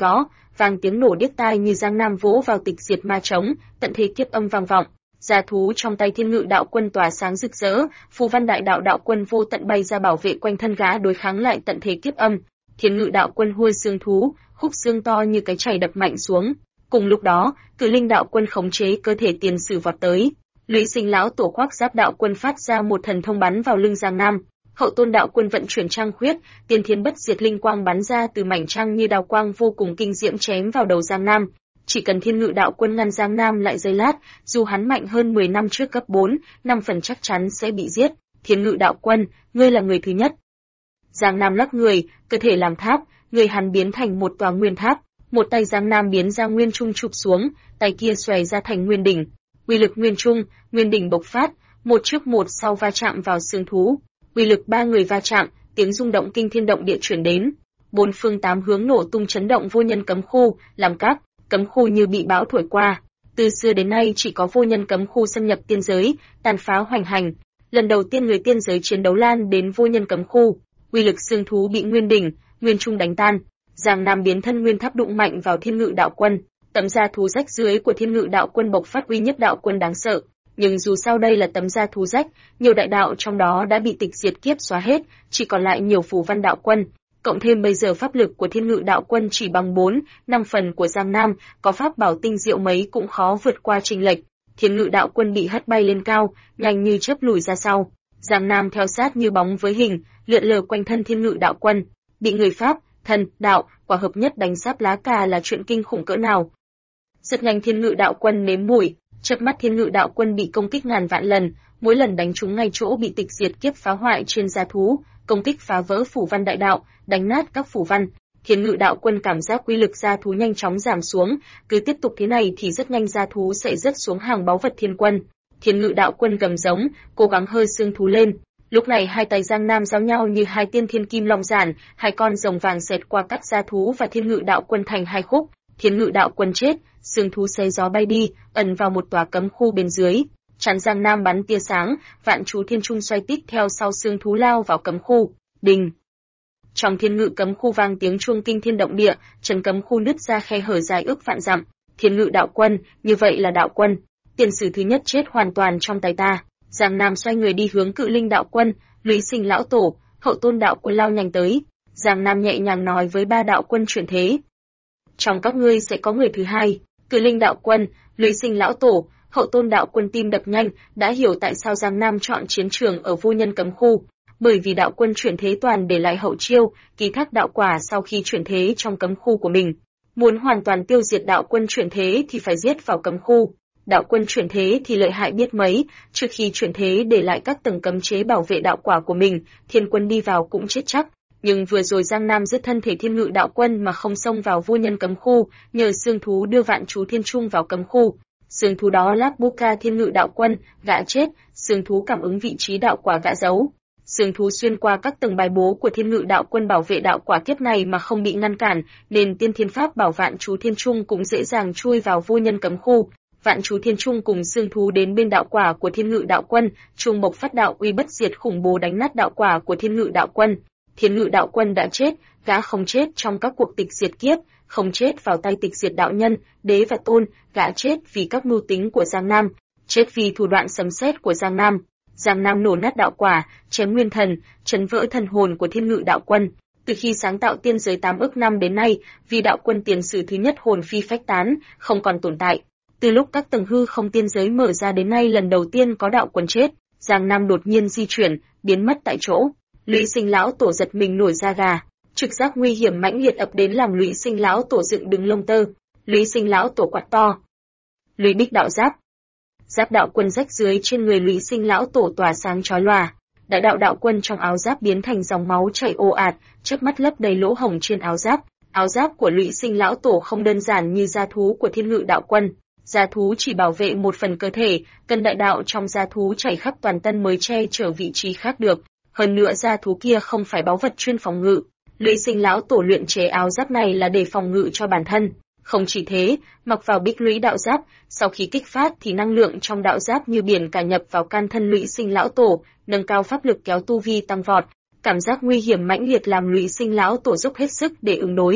A: vang tiếng nổ điếc tai như Giang Nam vỗ vào tịch diệt ma trống, tận thế kiếp âm vang vọng. Gia thú trong tay Thiên Ngự Đạo Quân tỏa sáng rực rỡ, phù văn đại đạo đạo quân vô tận bay ra bảo vệ quanh thân gã đối kháng lại tận thế kiếp âm. Thiên Ngự Đạo Quân huôi xương thú, khúc xương to như cái chày đập mạnh xuống. Cùng lúc đó, Cử Linh Đạo Quân khống chế cơ thể tiền sử vọt tới. Lũy Sinh lão tổ khoác giáp đạo quân phát ra một thần thông bắn vào lưng Giang Nam. Hậu Tôn đạo quân vận chuyển trăng khuyết, tiên thiên bất diệt linh quang bắn ra từ mảnh trăng như đào quang vô cùng kinh diễm chém vào đầu Giang Nam. Chỉ cần Thiên Ngự đạo quân ngăn Giang Nam lại giây lát, dù hắn mạnh hơn 10 năm trước cấp 4, 5 phần chắc chắn sẽ bị giết. Thiên Ngự đạo quân, ngươi là người thứ nhất. Giang Nam lắc người, cơ thể làm tháp, người hắn biến thành một tòa nguyên tháp. Một tay Giang Nam biến ra nguyên trung chụp xuống, tay kia xòe ra thành nguyên đỉnh. Uy lực nguyên trung, nguyên đỉnh bộc phát, một trước một sau va chạm vào xương thú. Uy lực ba người va chạm, tiếng rung động kinh thiên động địa chuyển đến. Bốn phương tám hướng nổ tung chấn động vô nhân cấm khu, làm các cấm khu như bị bão thổi qua. Từ xưa đến nay chỉ có vô nhân cấm khu xâm nhập tiên giới, tàn phá hoành hành. Lần đầu tiên người tiên giới chiến đấu lan đến vô nhân cấm khu. Uy lực xương thú bị nguyên đỉnh, nguyên trung đánh tan. Giang Nam biến thân nguyên tháp đụng mạnh vào Thiên Ngự đạo quân. Tấm da thú rách dưới của Thiên Ngự đạo quân bộc phát uy nhất đạo quân đáng sợ. Nhưng dù sao đây là tấm da thú rách, nhiều đại đạo trong đó đã bị tịch diệt kiếp xóa hết, chỉ còn lại nhiều phù văn đạo quân. Cộng thêm bây giờ pháp lực của Thiên Ngự đạo quân chỉ bằng 4, 5 phần của Giang Nam, có pháp bảo tinh diệu mấy cũng khó vượt qua chênh lệch. Thiên Ngự đạo quân bị hất bay lên cao, nhanh như chớp lùi ra sau. Giang Nam theo sát như bóng với hình, lượn lờ quanh thân Thiên Ngự đạo quân, bị người pháp, thần, đạo, quả hợp nhất đánh sáp lá cà là chuyện kinh khủng cỡ nào. Rất nhanh Thiên Ngự đạo quân nếm mùi, chớp mắt Thiên Ngự đạo quân bị công kích ngàn vạn lần, mỗi lần đánh trúng ngay chỗ bị tịch diệt kiếp phá hoại trên da thú, công kích phá vỡ phủ văn đại đạo, đánh nát các phủ văn. Thiên Ngự đạo quân cảm giác quy lực da thú nhanh chóng giảm xuống, cứ tiếp tục thế này thì rất nhanh da thú sẽ rớt xuống hàng báu vật thiên quân. Thiên Ngự đạo quân gầm giống, cố gắng hơi xương thú lên. Lúc này hai tay Giang Nam giao nhau như hai tiên thiên kim long giản, hai con rồng vàng xẹt qua cắt da thú và Thiên Ngự đạo quân thành hai khúc. Thiên Ngự đạo quân chết, xương thú xé gió bay đi, ẩn vào một tòa cấm khu bên dưới. Chắn Giang Nam bắn tia sáng, vạn chú thiên trung xoay tít theo sau xương thú lao vào cấm khu. Đình. Trong Thiên Ngự cấm khu vang tiếng chuông kinh thiên động địa, trần cấm khu nứt ra khe hở dài ước vạn dặm. Thiên Ngự đạo quân, như vậy là đạo quân. Tiền sử thứ nhất chết hoàn toàn trong tay ta. Giang Nam xoay người đi hướng Cự Linh đạo quân, Lũy Sinh lão tổ, Hậu Tôn đạo quân lao nhanh tới. Giang Nam nhẹ nhàng nói với ba đạo quân chuyển thế. Trong các ngươi sẽ có người thứ hai. Cự Linh đạo quân, Lũy Sinh lão tổ, Hậu Tôn đạo quân tim đập nhanh, đã hiểu tại sao Giang Nam chọn chiến trường ở vô nhân cấm khu. Bởi vì đạo quân chuyển thế toàn để lại hậu chiêu, ký thác đạo quả sau khi chuyển thế trong cấm khu của mình. Muốn hoàn toàn tiêu diệt đạo quân chuyển thế thì phải giết vào cấm khu. Đạo quân chuyển thế thì lợi hại biết mấy, trước khi chuyển thế để lại các tầng cấm chế bảo vệ đạo quả của mình, thiên quân đi vào cũng chết chắc. Nhưng vừa rồi Giang Nam giết thân thể Thiên Ngự đạo quân mà không xông vào vô nhân cấm khu, nhờ xương thú đưa vạn chú thiên trung vào cấm khu. Xương thú đó láp Buka Thiên Ngự đạo quân, gã chết, xương thú cảm ứng vị trí đạo quả gã giấu. Xương thú xuyên qua các tầng bài bố của Thiên Ngự đạo quân bảo vệ đạo quả kiếp này mà không bị ngăn cản, nên tiên thiên pháp bảo vạn chú thiên trung cũng dễ dàng chui vào vô nhân cấm khu. Vạn chú thiên trung cùng xương thú đến bên đạo quả của Thiên Ngự đạo quân, trung bộc phát đạo uy bất diệt khủng bố đánh nát đạo quả của Thiên Ngự đạo quân. Thiên Ngự đạo quân đã chết, gã không chết trong các cuộc tịch diệt kiếp, không chết vào tay tịch diệt đạo nhân, đế và tôn, gã chết vì các mưu tính của Giang Nam, chết vì thủ đoạn sấm sét của Giang Nam. Giang Nam nổ nát đạo quả, chém nguyên thần, chấn vỡ thần hồn của Thiên Ngự đạo quân. Từ khi sáng tạo tiên giới 8 ức năm đến nay, vì đạo quân tiền sử thứ nhất hồn phi phách tán, không còn tồn tại. Từ lúc các tầng hư không tiên giới mở ra đến nay lần đầu tiên có đạo quân chết, Giang Nam đột nhiên di chuyển, biến mất tại chỗ. Lũy Sinh lão tổ giật mình nổi da gà, trực giác nguy hiểm mãnh liệt ập đến làm Lũy Sinh lão tổ dựng đứng lông tơ. Lũy Sinh lão tổ quát to: Lũy Bích đạo giáp. Giáp đạo quân rách dưới trên người Lũy Sinh lão tổ tỏa sáng chói lòa. Đại đạo đạo quân trong áo giáp biến thành dòng máu chảy ồ ạt, chớp mắt lấp đầy lỗ hổng trên áo giáp. Áo giáp của Lũy Sinh lão tổ không đơn giản như da thú của Thiên Ngự đạo quân. Da thú chỉ bảo vệ một phần cơ thể, cần đại đạo trong da thú chảy khắp toàn thân mới che chở vị trí khác được. Hơn nữa da thú kia không phải báu vật chuyên phòng ngự. Lũy Sinh lão tổ luyện chế áo giáp này là để phòng ngự cho bản thân. Không chỉ thế, mặc vào Bích Lũy đạo giáp, sau khi kích phát thì năng lượng trong đạo giáp như biển cả nhập vào can thân Lũy Sinh lão tổ, nâng cao pháp lực kéo tu vi tăng vọt. Cảm giác nguy hiểm mãnh liệt làm Lũy Sinh lão tổ dốc hết sức để ứng đối.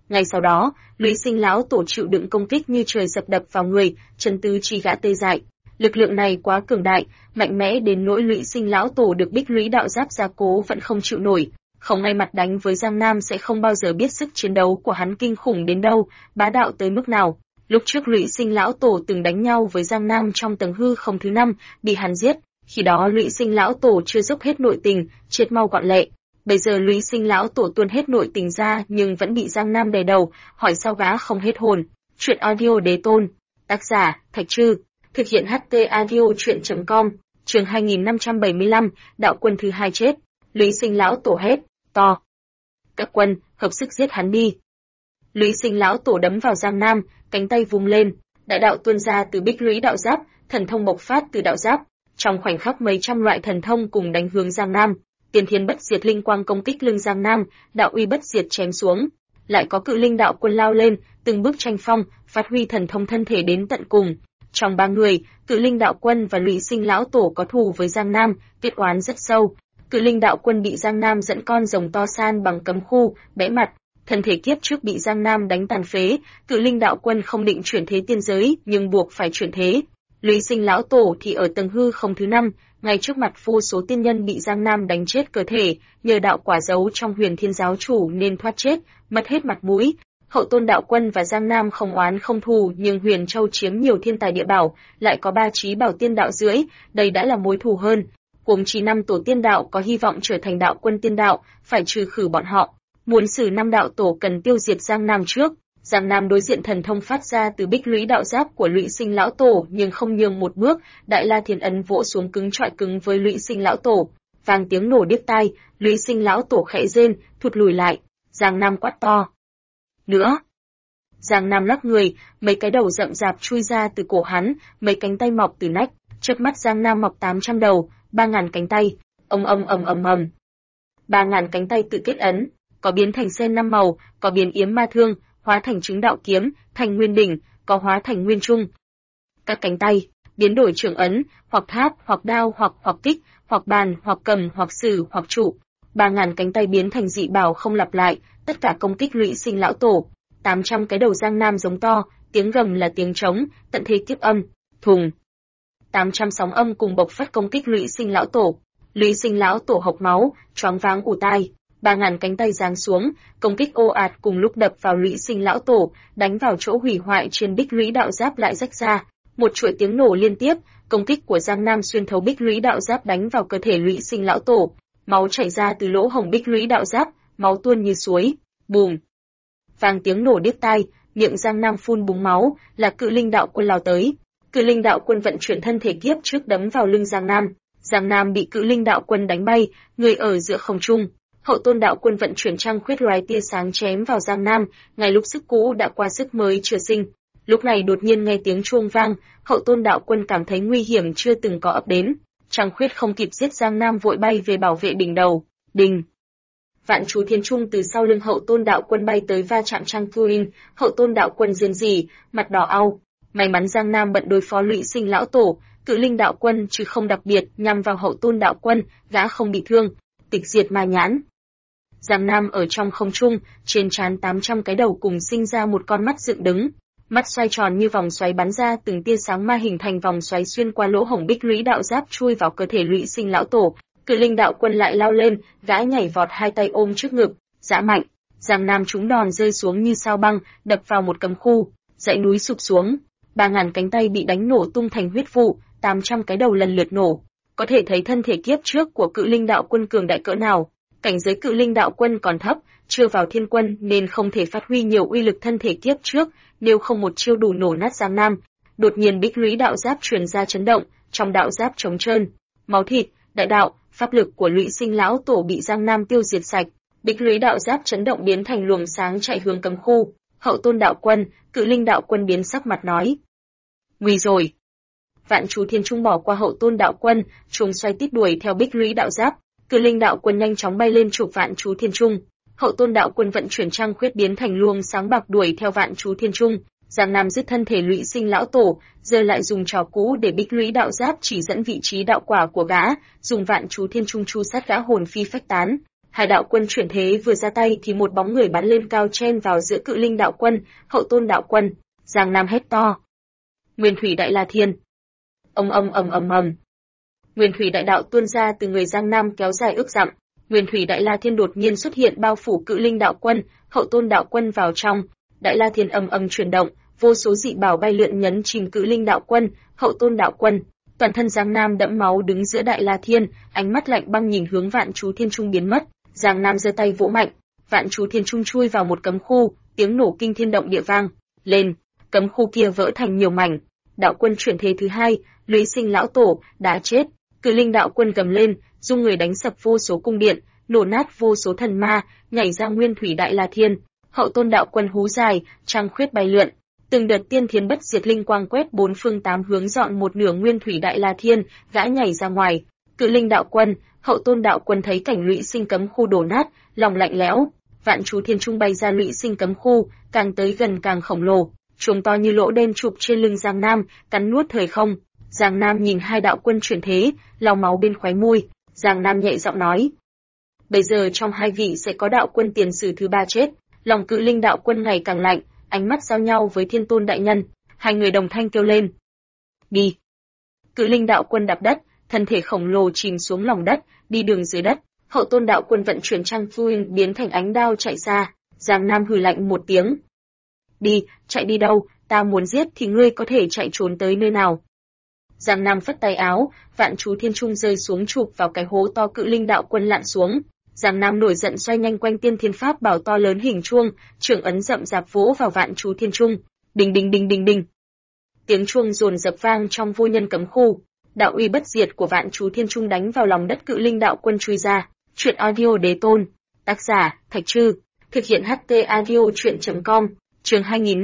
A: Ngay sau đó, Lũy Sinh lão tổ chịu đựng công kích như trời sập đập vào người, chân tứ chi gã tê dại. Lực lượng này quá cường đại, mạnh mẽ đến nỗi Lũy Sinh lão tổ được Bích Lũy đạo giáp gia cố vẫn không chịu nổi. Không ngay mặt đánh với Giang Nam sẽ không bao giờ biết sức chiến đấu của hắn kinh khủng đến đâu, bá đạo tới mức nào. Lúc trước Lũy Sinh lão tổ từng đánh nhau với Giang Nam trong tầng hư không thứ 5, bị hắn giết. Khi đó Lũy Sinh lão tổ chưa dốc hết nội tình, chết mau gọn lẹ. Bây giờ Lũy Sinh lão tổ tuôn hết nội tình ra nhưng vẫn bị Giang Nam đè đầu, hỏi sao gã không hết hồn. Truyện audio Đế Tôn. Tác giả Thạch Trư. Thực hiện HT audio truyện.com. Chương 2575, đạo quân thứ 2 chết. Lũy Sinh lão tổ hét to: "Các quân, hợp sức giết hắn đi!" Lũy Sinh lão tổ đấm vào Giang Nam, cánh tay vung lên, đại đạo tuôn ra từ Bích Lũy đạo giáp, thần thông bộc phát từ đạo giáp. Trong khoảnh khắc mấy trăm loại thần thông cùng đánh hướng Giang Nam, Tiên Thiên Bất Diệt linh quang công kích lưng Giang Nam, đạo uy bất diệt chém xuống. Lại có Cự Linh đạo quân lao lên, từng bước tranh phong, phát huy thần thông thân thể đến tận cùng. Trong 3 người, Cự Linh đạo quân và Lũy Sinh lão tổ có thù với Giang Nam, kết oán rất sâu. Cự Linh đạo quân bị Giang Nam dẫn con rồng to san bằng cấm khu, bẽ mặt, thân thể kiếp trước bị Giang Nam đánh tàn phế. Cự Linh đạo quân không định chuyển thế tiên giới, nhưng buộc phải chuyển thế. Lũy Sinh lão tổ thì ở tầng hư không thứ 5, ngay trước mặt vô số tiên nhân bị Giang Nam đánh chết cơ thể, nhờ đạo quả giấu trong Huyền Thiên giáo chủ nên thoát chết, mất hết mặt mũi. Hậu Tôn đạo quân và Giang Nam không oán không thù, nhưng Huyền Châu chiếm nhiều thiên tài địa bảo, lại có 3 trí bảo tiên đạo rưỡi, đây đã là mối thù hơn. Huống chi 5 tổ tiên đạo có hy vọng trở thành đạo quân tiên đạo, phải trừ khử bọn họ. Muốn xử 5 đạo tổ cần tiêu diệt Giang Nam trước. Giang Nam đối diện thần thông phát ra từ Bích Lũy đạo giáp của Lũy Sinh lão tổ, nhưng không nhường một bước, Đại La Thiên Ấn vỗ xuống cứng trọi cứng với Lũy Sinh lão tổ. Vang tiếng nổ điếc tai, Lũy Sinh lão tổ khẽ rên, thụt lùi lại. Giang Nam quát to: "Nữa!" Giang Nam lắc người, mấy cái đầu rậm rạp chui ra từ cổ hắn, mấy cánh tay mọc từ nách, chớp mắt Giang Nam mọc 800 đầu, 3000 cánh tay. Ầm. 3000 cánh tay tự kết ấn, có biến thành sen 5 màu, có biến yếm ma thương, hóa thành chứng đạo kiếm, thành nguyên đỉnh, có hóa thành nguyên trung. Các cánh tay biến đổi trường ấn, hoặc tháp, hoặc đao, hoặc kích, hoặc bàn, hoặc cầm, hoặc sử, hoặc trụ. 3000 cánh tay biến thành dị bảo không lặp lại, tất cả công kích Lũy Sinh lão tổ. 800 cái đầu Giang Nam giống to, tiếng gầm là tiếng trống, tận thế kiếp âm, thùng. 800 sóng âm cùng bộc phát công kích Lũy Sinh lão tổ. Lũy Sinh lão tổ hộc máu, choáng váng ù tai. 3000 cánh tay giáng xuống, công kích ồ ạt cùng lúc đập vào Lũy Sinh lão tổ, đánh vào chỗ hủy hoại trên Bích Lũy đạo giáp lại rách ra. Một chuỗi tiếng nổ liên tiếp, công kích của Giang Nam xuyên thấu Bích Lũy đạo giáp đánh vào cơ thể Lũy Sinh lão tổ. Máu chảy ra từ lỗ hổng Bích Lũy đạo giáp, máu tuôn như suối. Bùm! Vang tiếng nổ điếc tai, miệng Giang Nam phun búng máu, là Cự Linh đạo quân lao tới. Cự Linh đạo quân vận chuyển thân thể kiếp trước đấm vào lưng Giang Nam. Giang Nam bị Cự Linh đạo quân đánh bay, người ở giữa không trung. Hậu Tôn đạo quân vận chuyển trăng khuyết loài tia sáng chém vào Giang Nam, ngay lúc sức cũ đã qua sức mới chưa sinh. Lúc này đột nhiên nghe tiếng chuông vang, Hậu Tôn đạo quân cảm thấy nguy hiểm chưa từng có ập đến. Trăng khuyết không kịp giết Giang Nam vội bay về bảo vệ đỉnh đầu. Đình! Vạn chú thiên trung từ sau lưng Hậu Tôn đạo quân bay tới va chạm Trăng Queen. Hậu Tôn đạo quân rên rỉ, mặt đỏ au. May mắn Giang Nam bận đối phó Lũy Sinh lão tổ, Cự Linh đạo quân chứ không đặc biệt nhằm vào Hậu Tôn đạo quân, gã không bị thương. Tịch diệt ma nhãn. Giang Nam ở trong không trung, trên trán 800 cái đầu cùng sinh ra một con mắt dựng đứng. Mắt xoay tròn như vòng xoáy bắn ra từng tia sáng ma hình thành vòng xoáy xuyên qua lỗ hổng Bích Lũy đạo giáp chui vào cơ thể Lũy Sinh lão tổ. Cự Linh đạo quân lại lao lên, gã nhảy vọt hai tay ôm trước ngực, giã mạnh. Giang Nam trúng đòn rơi xuống như sao băng, đập vào một cấm khu, dãy núi sụp xuống. 3000 cánh tay bị đánh nổ tung thành huyết vụ, 800 cái đầu lần lượt nổ. Có thể thấy thân thể kiếp trước của Cự Linh đạo quân cường đại cỡ nào. Cảnh giới Cự Linh đạo quân còn thấp, chưa vào thiên quân nên không thể phát huy nhiều uy lực thân thể kiếp trước, nếu không một chiêu đủ nổ nát Giang Nam. Đột nhiên Bích Lũy đạo giáp truyền ra chấn động, trong đạo giáp trống trơn, máu thịt, đại đạo, pháp lực của Lũy Sinh lão tổ bị Giang Nam tiêu diệt sạch. Bích Lũy đạo giáp chấn động biến thành luồng sáng chạy hướng cấm khu. Hậu Tôn đạo quân, Cự Linh đạo quân biến sắc mặt nói: "Nguy rồi." Vạn chú thiên trung bỏ qua Hậu Tôn đạo quân, trùng xoay tít đuổi theo Bích Lũy đạo giáp. Cự Linh đạo quân nhanh chóng bay lên chụp Vạn chú thiên trung. Hậu Tôn đạo quân vận chuyển trăng khuyết biến thành luồng sáng bạc đuổi theo Vạn chú thiên trung. Giang Nam dứt thân thể Lũy Sinh lão tổ, giờ lại dùng trò cũ để Bích Lũy đạo giáp chỉ dẫn vị trí đạo quả của gã, dùng Vạn chú thiên trung chu sát gã hồn phi phách tán. Hai đạo quân chuyển thế vừa ra tay thì một bóng người bắn lên cao chen vào giữa Cự Linh đạo quân, Hậu Tôn đạo quân. Giang Nam hét to: Nguyên Thủy Đại La Thiên! Ầm ầm ầm ầm ầm. Nguyên Thủy Đại Đạo tuôn ra từ người Giang Nam kéo dài ước dặm. Nguyên Thủy Đại La Thiên đột nhiên xuất hiện bao phủ Cự Linh đạo quân, Hậu Tôn đạo quân vào trong. Đại La Thiên ầm ầm chuyển động, vô số dị bảo bay lượn nhấn chìm Cự Linh đạo quân, Hậu Tôn đạo quân. Toàn thân Giang Nam đẫm máu đứng giữa Đại La Thiên, ánh mắt lạnh băng nhìn hướng Vạn Chú Thiên Trung biến mất. Giang Nam giơ tay vỗ mạnh, Vạn Chú Thiên Trung chui vào một cấm khu, tiếng nổ kinh thiên động địa vang lên, cấm khu kia vỡ thành nhiều mảnh. Đạo quân chuyển thế thứ hai, Lũy Sinh lão tổ đã chết. Cự Linh đạo quân gầm lên, dung người đánh sập vô số cung điện, nổ nát vô số thần ma, nhảy ra Nguyên Thủy Đại La Thiên. Hậu Tôn đạo quân hú dài, trăng khuyết bay lượn, từng đợt tiên thiên bất diệt linh quang quét bốn phương tám hướng dọn một nửa Nguyên Thủy Đại La Thiên, gã nhảy ra ngoài. Cự Linh đạo quân, Hậu Tôn đạo quân thấy cảnh Lũy Sinh cấm khu đổ nát, lòng lạnh lẽo. Vạn Chú Thiên Trung bay ra Lũy Sinh cấm khu, càng tới gần càng khổng lồ, chuông to như lỗ đen chụp trên lưng Giang Nam, cắn nuốt thời không. Giang Nam nhìn hai đạo quân chuyển thế, lau máu bên khóe môi. Giang Nam nhẹ giọng nói: Bây giờ trong hai vị sẽ có đạo quân tiền sử thứ ba chết. Lòng Cự Linh đạo quân ngày càng lạnh, ánh mắt giao nhau với Thiên Tôn đại nhân. Hai người đồng thanh kêu lên: Đi! Cự Linh đạo quân đạp đất, thân thể khổng lồ chìm xuống lòng đất, đi đường dưới đất. Hậu Tôn đạo quân vận chuyển trang phương biến thành ánh đao chạy ra. Giang Nam hừ lạnh một tiếng: Đi, chạy đi đâu? Ta muốn giết thì ngươi có thể chạy trốn tới nơi nào? Giang Nam phất tay áo, Vạn Chú Thiên Trung rơi xuống chụp vào cái hố to. Cự Linh đạo quân lặn xuống. Giang Nam nổi giận xoay nhanh quanh Tiên Thiên Pháp bảo to lớn hình chuông, trưởng ấn rậm rạp vỗ vào Vạn Chú Thiên Trung. Đinh đinh đinh đinh đinh. Tiếng chuông dồn dập vang trong vô nhân cấm khu. Đạo uy bất diệt của Vạn Chú Thiên Trung đánh vào lòng đất. Cự Linh đạo quân chui ra. Truyện audio Đế Tôn. Tác giả: Thạch Trư. Thực hiện HT audio truyện.com. Chương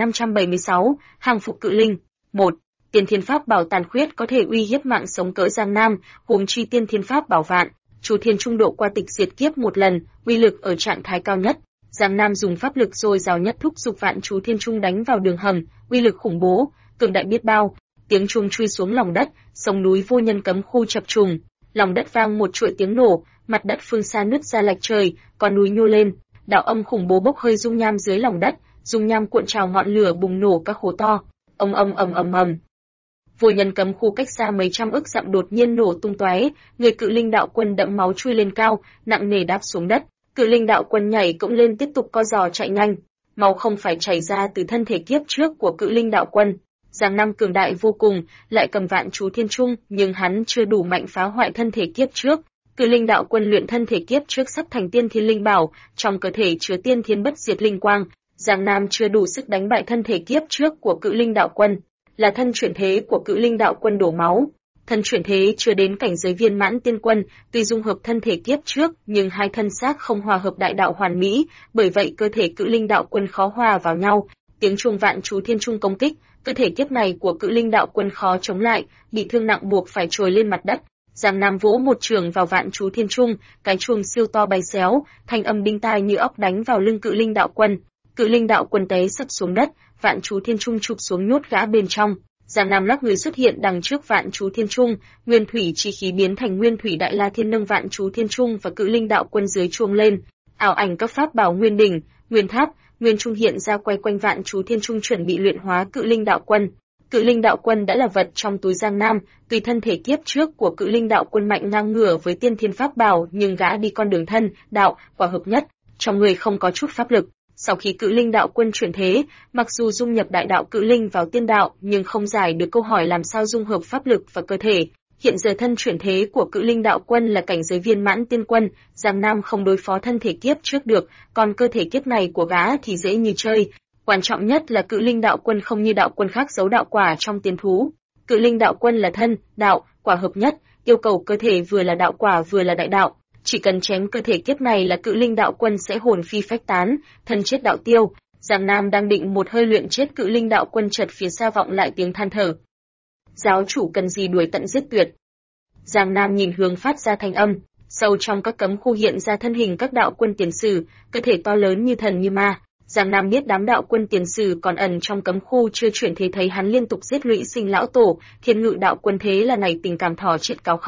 A: 2576, hàng phục Cự Linh. 1. Tiên Thiên Pháp bảo tàn khuyết có thể uy hiếp mạng sống cỡ Giang Nam, huống chi Tiên Thiên Pháp bảo Vạn Chú Thiên Trung độ qua tịch diệt kiếp một lần, uy lực ở trạng thái cao nhất. Giang Nam dùng pháp lực dồi dào nhất thúc giục Vạn Chú Thiên Trung đánh vào đường hầm, uy lực khủng bố, cường đại biết bao. Tiếng chuông chui xuống lòng đất, sông núi vô nhân cấm khu chập trùng, lòng đất vang một chuỗi tiếng nổ, mặt đất phương xa nứt ra lệch trời, con núi nhô lên, đạo âm khủng bố bốc hơi dung nham dưới lòng đất, dung nham cuộn trào ngọn lửa bùng nổ các hố to. Ầm ầm ầm ầm ầm. Vô nhân cấm khu cách xa mấy trăm ức dặm đột nhiên nổ tung tóe, người Cự Linh đạo quân đẫm máu chui lên cao, nặng nề đáp xuống đất. Cự Linh đạo quân nhảy cũng lên tiếp tục co giò chạy nhanh. Máu không phải chảy ra từ thân thể kiếp trước của Cự Linh đạo quân. Giang Nam cường đại vô cùng, lại cầm Vạn Chú Thiên Trung, nhưng hắn chưa đủ mạnh phá hoại thân thể kiếp trước. Cự Linh đạo quân luyện thân thể kiếp trước sắp thành tiên thiên linh bảo, trong cơ thể chứa tiên thiên bất diệt linh quang. Giang Nam chưa đủ sức đánh bại thân thể kiếp trước của Cự Linh đạo quân, là thân chuyển thế của Cự Linh đạo quân đổ máu. Thân chuyển thế chưa đến cảnh giới viên mãn tiên quân, tuy dung hợp thân thể kiếp trước, nhưng hai thân xác không hòa hợp đại đạo hoàn mỹ, bởi vậy cơ thể Cự Linh đạo quân khó hòa vào nhau. Tiếng chuông Vạn Chú Thiên Trung công kích, cơ thể kiếp này của Cự Linh đạo quân khó chống lại, bị thương nặng buộc phải trồi lên mặt đất. Giang Nam vỗ một trường vào Vạn Chú Thiên Trung, cái chuông siêu to bay xéo, thanh âm đinh tai như óc đánh vào lưng Cự Linh đạo quân. Cự Linh đạo quân té sập xuống đất, Vạn Chú Thiên Trung chụp xuống nhốt gã bên trong. Giang Nam lắc người xuất hiện đằng trước Vạn Chú Thiên Trung, nguyên thủy chi khí biến thành Nguyên Thủy Đại La Thiên nâng Vạn Chú Thiên Trung và Cự Linh đạo quân dưới chuông lên. Ảo ảnh các pháp bảo Nguyên Đỉnh, Nguyên Tháp, Nguyên Trung hiện ra quay quanh Vạn Chú Thiên Trung chuẩn bị luyện hóa Cự Linh đạo quân. Cự Linh đạo quân đã là vật trong túi Giang Nam, tuy thân thể kiếp trước của Cự Linh đạo quân mạnh ngang ngửa với tiên thiên pháp bảo, nhưng gã đi con đường thân, đạo, quả hợp nhất, trong người không có chút pháp lực. Sau khi Cự Linh đạo quân chuyển thế, mặc dù dung nhập đại đạo Cự Linh vào tiên đạo, nhưng không giải được câu hỏi làm sao dung hợp pháp lực và cơ thể. Hiện giờ thân chuyển thế của Cự Linh đạo quân là cảnh giới viên mãn tiên quân, Giang Nam không đối phó thân thể kiếp trước được, còn cơ thể kiếp này của gã thì dễ như chơi. Quan trọng nhất là Cự Linh đạo quân không như đạo quân khác giấu đạo quả trong tiên thú. Cự Linh đạo quân là thân, đạo, quả hợp nhất, yêu cầu cơ thể vừa là đạo quả vừa là đại đạo. Chỉ cần chém cơ thể kiếp này là Cự Linh đạo quân sẽ hồn phi phách tán, thân chết đạo tiêu. Giang Nam đang định một hơi luyện chết Cự Linh đạo quân, chợt phía xa vọng lại tiếng than thở. Giáo chủ cần gì đuổi tận giết tuyệt? Giang Nam nhìn hướng phát ra thanh âm, sâu trong các cấm khu hiện ra thân hình các đạo quân tiền sử, cơ thể to lớn như thần như ma. Giang Nam biết đám đạo quân tiền sử còn ẩn trong cấm khu chưa chuyển thế thấy hắn liên tục giết Lũy Sinh lão tổ, Thiên Ngự đạo quân thế là này tình cảm thỏ triệt cao khóc.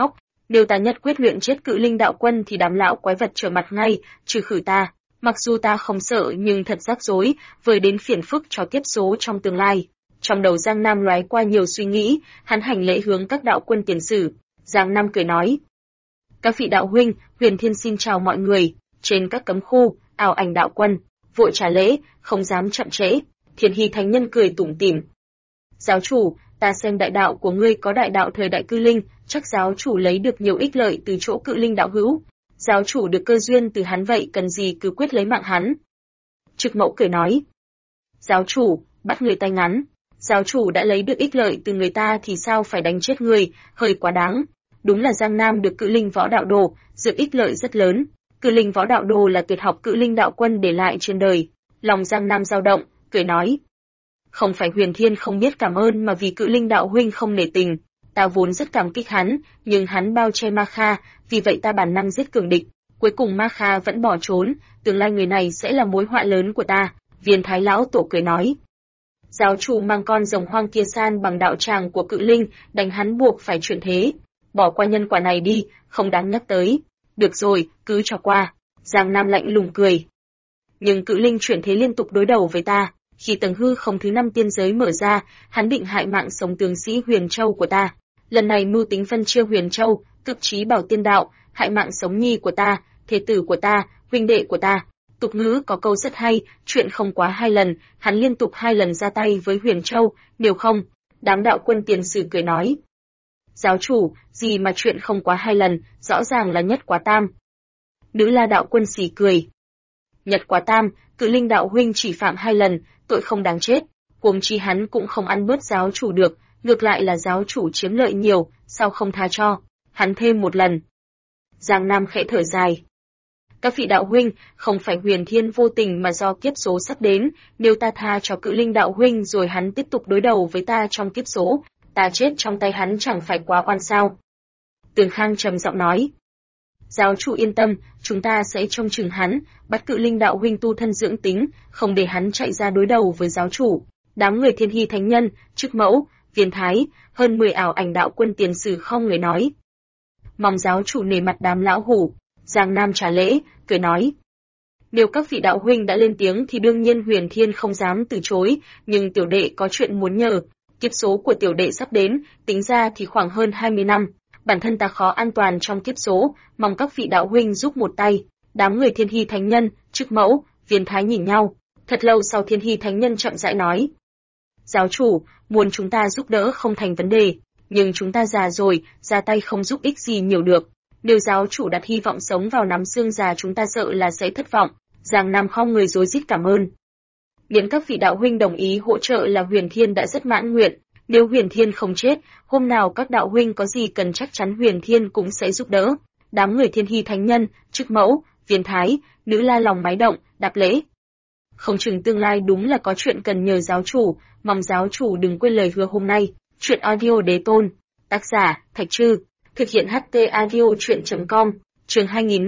A: Nếu ta nhất quyết luyện chết Cự Linh đạo quân thì đám lão quái vật trở mặt ngay, trừ khử ta. Mặc dù ta không sợ nhưng thật rắc rối, với đến phiền phức cho kiếp số trong tương lai. Trong đầu Giang Nam lóe qua nhiều suy nghĩ, hắn hành lễ hướng các đạo quân tiền sử. Giang Nam cười nói: "Các vị đạo huynh, Huyền Thiên xin chào mọi người." Trên các cấm khu, ảo ảnh đạo quân vội trả lễ, không dám chậm trễ. Thiên Hy thánh nhân cười tủm tỉm: "Giáo chủ, ta xem đại đạo của ngươi có đại đạo thời đại Cự Linh, chắc giáo chủ lấy được nhiều ích lợi từ chỗ Cự Linh đạo hữu. Giáo chủ được cơ duyên từ hắn vậy cần gì cứ quyết lấy mạng hắn." Trực Mẫu cười nói: "Giáo chủ, bắt người tay ngắn. Giáo chủ đã lấy được ích lợi từ người ta thì sao phải đánh chết người, hơi quá đáng. Đúng là Giang Nam được Cự Linh võ đạo đồ, được ích lợi rất lớn. Cự Linh võ đạo đồ là tuyệt học Cự Linh đạo quân để lại trên đời." Lòng Giang Nam dao động, cười nói: "Không phải Huyền Thiên không biết cảm ơn mà vì Cự Linh đạo huynh không nể tình. Ta vốn rất cảm kích hắn, nhưng hắn bao che Ma Kha, vì vậy ta bản năng giết cường địch. Cuối cùng Ma Kha vẫn bỏ trốn, tương lai người này sẽ là mối họa lớn của ta." Viên Thái lão tổ cười nói: "Giáo chủ mang con rồng hoang kia san bằng đạo tràng của Cự Linh, đánh hắn buộc phải chuyển thế. Bỏ qua nhân quả này đi, không đáng nhắc tới." "Được rồi, cứ cho qua." Giang Nam lạnh lùng cười. "Nhưng Cự Linh chuyển thế liên tục đối đầu với ta. Khi tầng hư không thứ 5 tiên giới mở ra, hắn định hại mạng sống tướng sĩ Huyền Châu của ta. Lần này mưu tính phân chia Huyền Châu, cực trí bảo tiên đạo, hại mạng sống nhi của ta, thế tử của ta, huynh đệ của ta. Tục ngữ có câu rất hay, chuyện không quá 2 lần, hắn liên tục 2 lần ra tay với Huyền Châu, nếu không." Đám đạo quân tiền sử cười nói: "Giáo chủ, gì mà chuyện không quá 2 lần, rõ ràng là nhất quá tam." Nữ La đạo quân xì cười: "Nhật quá tam, Cự Linh đạo huynh chỉ phạm 2 lần, tội không đáng chết. Huống chi hắn cũng không ăn bớt giáo chủ được, ngược lại là giáo chủ chiếm lợi nhiều, sao không tha cho hắn thêm 1 lần?" Giang Nam khẽ thở dài: "Các vị đạo huynh, không phải Huyền Thiên vô tình mà do kiếp số sắp đến, nếu ta tha cho Cự Linh đạo huynh rồi hắn tiếp tục đối đầu với ta trong kiếp số, ta chết trong tay hắn chẳng phải quá oan sao?" Tường Khang trầm giọng nói: "Giáo chủ yên tâm, chúng ta sẽ trông chừng hắn, bắt Cự Linh đạo huynh tu thân dưỡng tính, không để hắn chạy ra đối đầu với giáo chủ." Đám người Thiên Hy thánh nhân, Chức Mẫu, Viên Thái, hơn 10 ảo ảnh đạo quân tiền sử không người nói: "Mong giáo chủ nể mặt đám lão hủ." Giang Nam trả lễ, cười nói: "Nếu các vị đạo huynh đã lên tiếng thì đương nhiên Huyền Thiên không dám từ chối, nhưng tiểu đệ có chuyện muốn nhờ. Kiếp số của tiểu đệ sắp đến, tính ra thì khoảng hơn 20 năm. Bản thân ta khó an toàn trong kiếp số, mong các vị đạo huynh giúp một tay." Đám người Thiên Hy thánh nhân, Chức Mẫu, Viên Thái nhìn nhau, thật lâu sau Thiên Hy thánh nhân chậm rãi nói: "Giáo chủ, muốn chúng ta giúp đỡ không thành vấn đề, nhưng chúng ta già rồi, ra tay không giúp ích gì nhiều được. Nếu giáo chủ đặt hy vọng sống vào nắm xương già chúng ta sợ là sẽ thất vọng." Giang Nam không người rối rít cảm ơn. Miễn các vị đạo huynh đồng ý hỗ trợ là Huyền Thiên đã rất mãn nguyện. Nếu Huyền Thiên không chết, hôm nào các đạo huynh có gì cần chắc chắn Huyền Thiên cũng sẽ giúp đỡ. Đám người Thiên Hy thánh nhân, Chức Mẫu, Viên Thái, Nữ La lòng máy động, đáp lễ. Không chừng tương lai đúng là có chuyện cần nhờ giáo chủ, mong giáo chủ đừng quên lời hứa hôm nay. Chuyện audio đế tôn. Tác giả, Thạch Trư. Thực hiện HT audio chuyện.com. Chương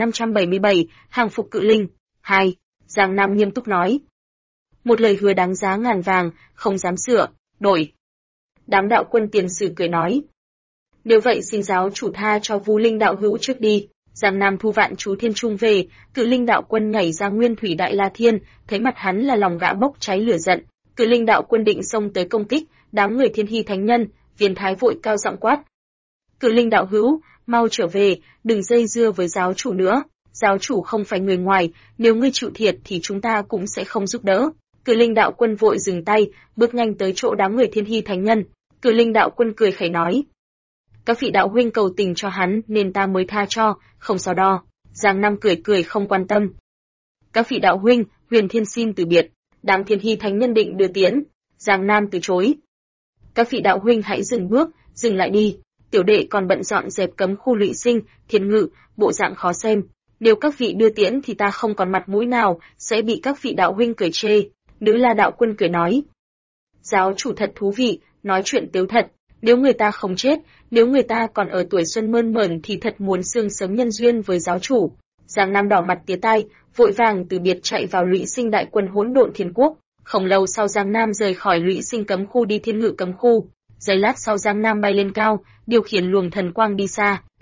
A: 2577, hàng phục Cự Linh. 2. Giang Nam nghiêm túc nói: "Một lời hứa đáng giá ngàn vàng, không dám sửa, đổi." Đám đạo quân tiền sử cười nói: "Nếu vậy xin giáo chủ tha cho Vu Linh đạo hữu trước đi." Giang Nam thu vạn chú thiên trung về, Cự Linh đạo quân nhảy ra nguyên thủy đại la thiên, thấy mặt hắn là lòng gã bốc cháy lửa giận. Cự Linh đạo quân định xông tới công kích, đám người Thiên Hy thánh nhân, Viên Thái vội cao giọng quát: "Cự Linh đạo hữu, mau trở về, đừng dây dưa với giáo chủ nữa. Giáo chủ không phải người ngoài, nếu ngươi chịu thiệt thì chúng ta cũng sẽ không giúp đỡ." Cự Linh đạo quân vội dừng tay, bước nhanh tới chỗ đám người Thiên Hy thánh nhân. Cự Linh đạo quân cười khẩy nói: "Các vị đạo huynh cầu tình cho hắn nên ta mới tha cho, không so đo." Giang Nam cười cười không quan tâm. "Các vị đạo huynh, Huyền Thiên xin từ biệt." Đám Thiên Hy thánh nhân định đưa tiễn, Giang Nam từ chối. "Các vị đạo huynh hãy dừng bước, dừng lại đi. Tiểu đệ còn bận dọn dẹp cấm khu Lụy Sinh, Thiên Ngự, bộ dạng khó xem. Nếu các vị đưa tiễn thì ta không còn mặt mũi nào, sẽ bị các vị đạo huynh cười chê." Nữ La đạo quân cười nói: "Giáo chủ thật thú vị, nói chuyện tiếu thật. Nếu người ta không chết, nếu người ta còn ở tuổi xuân mơn mởn thì thật muốn sương sớm nhân duyên với giáo chủ." Giang Nam đỏ mặt tía tai, vội vàng từ biệt chạy vào Lụy Sinh đại quân hỗn độn thiên quốc. Không lâu sau Giang Nam rời khỏi Lụy Sinh cấm khu đi Thiên Ngự cấm khu. Giây lát sau Giang Nam bay lên cao, điều khiển luồng thần quang đi xa.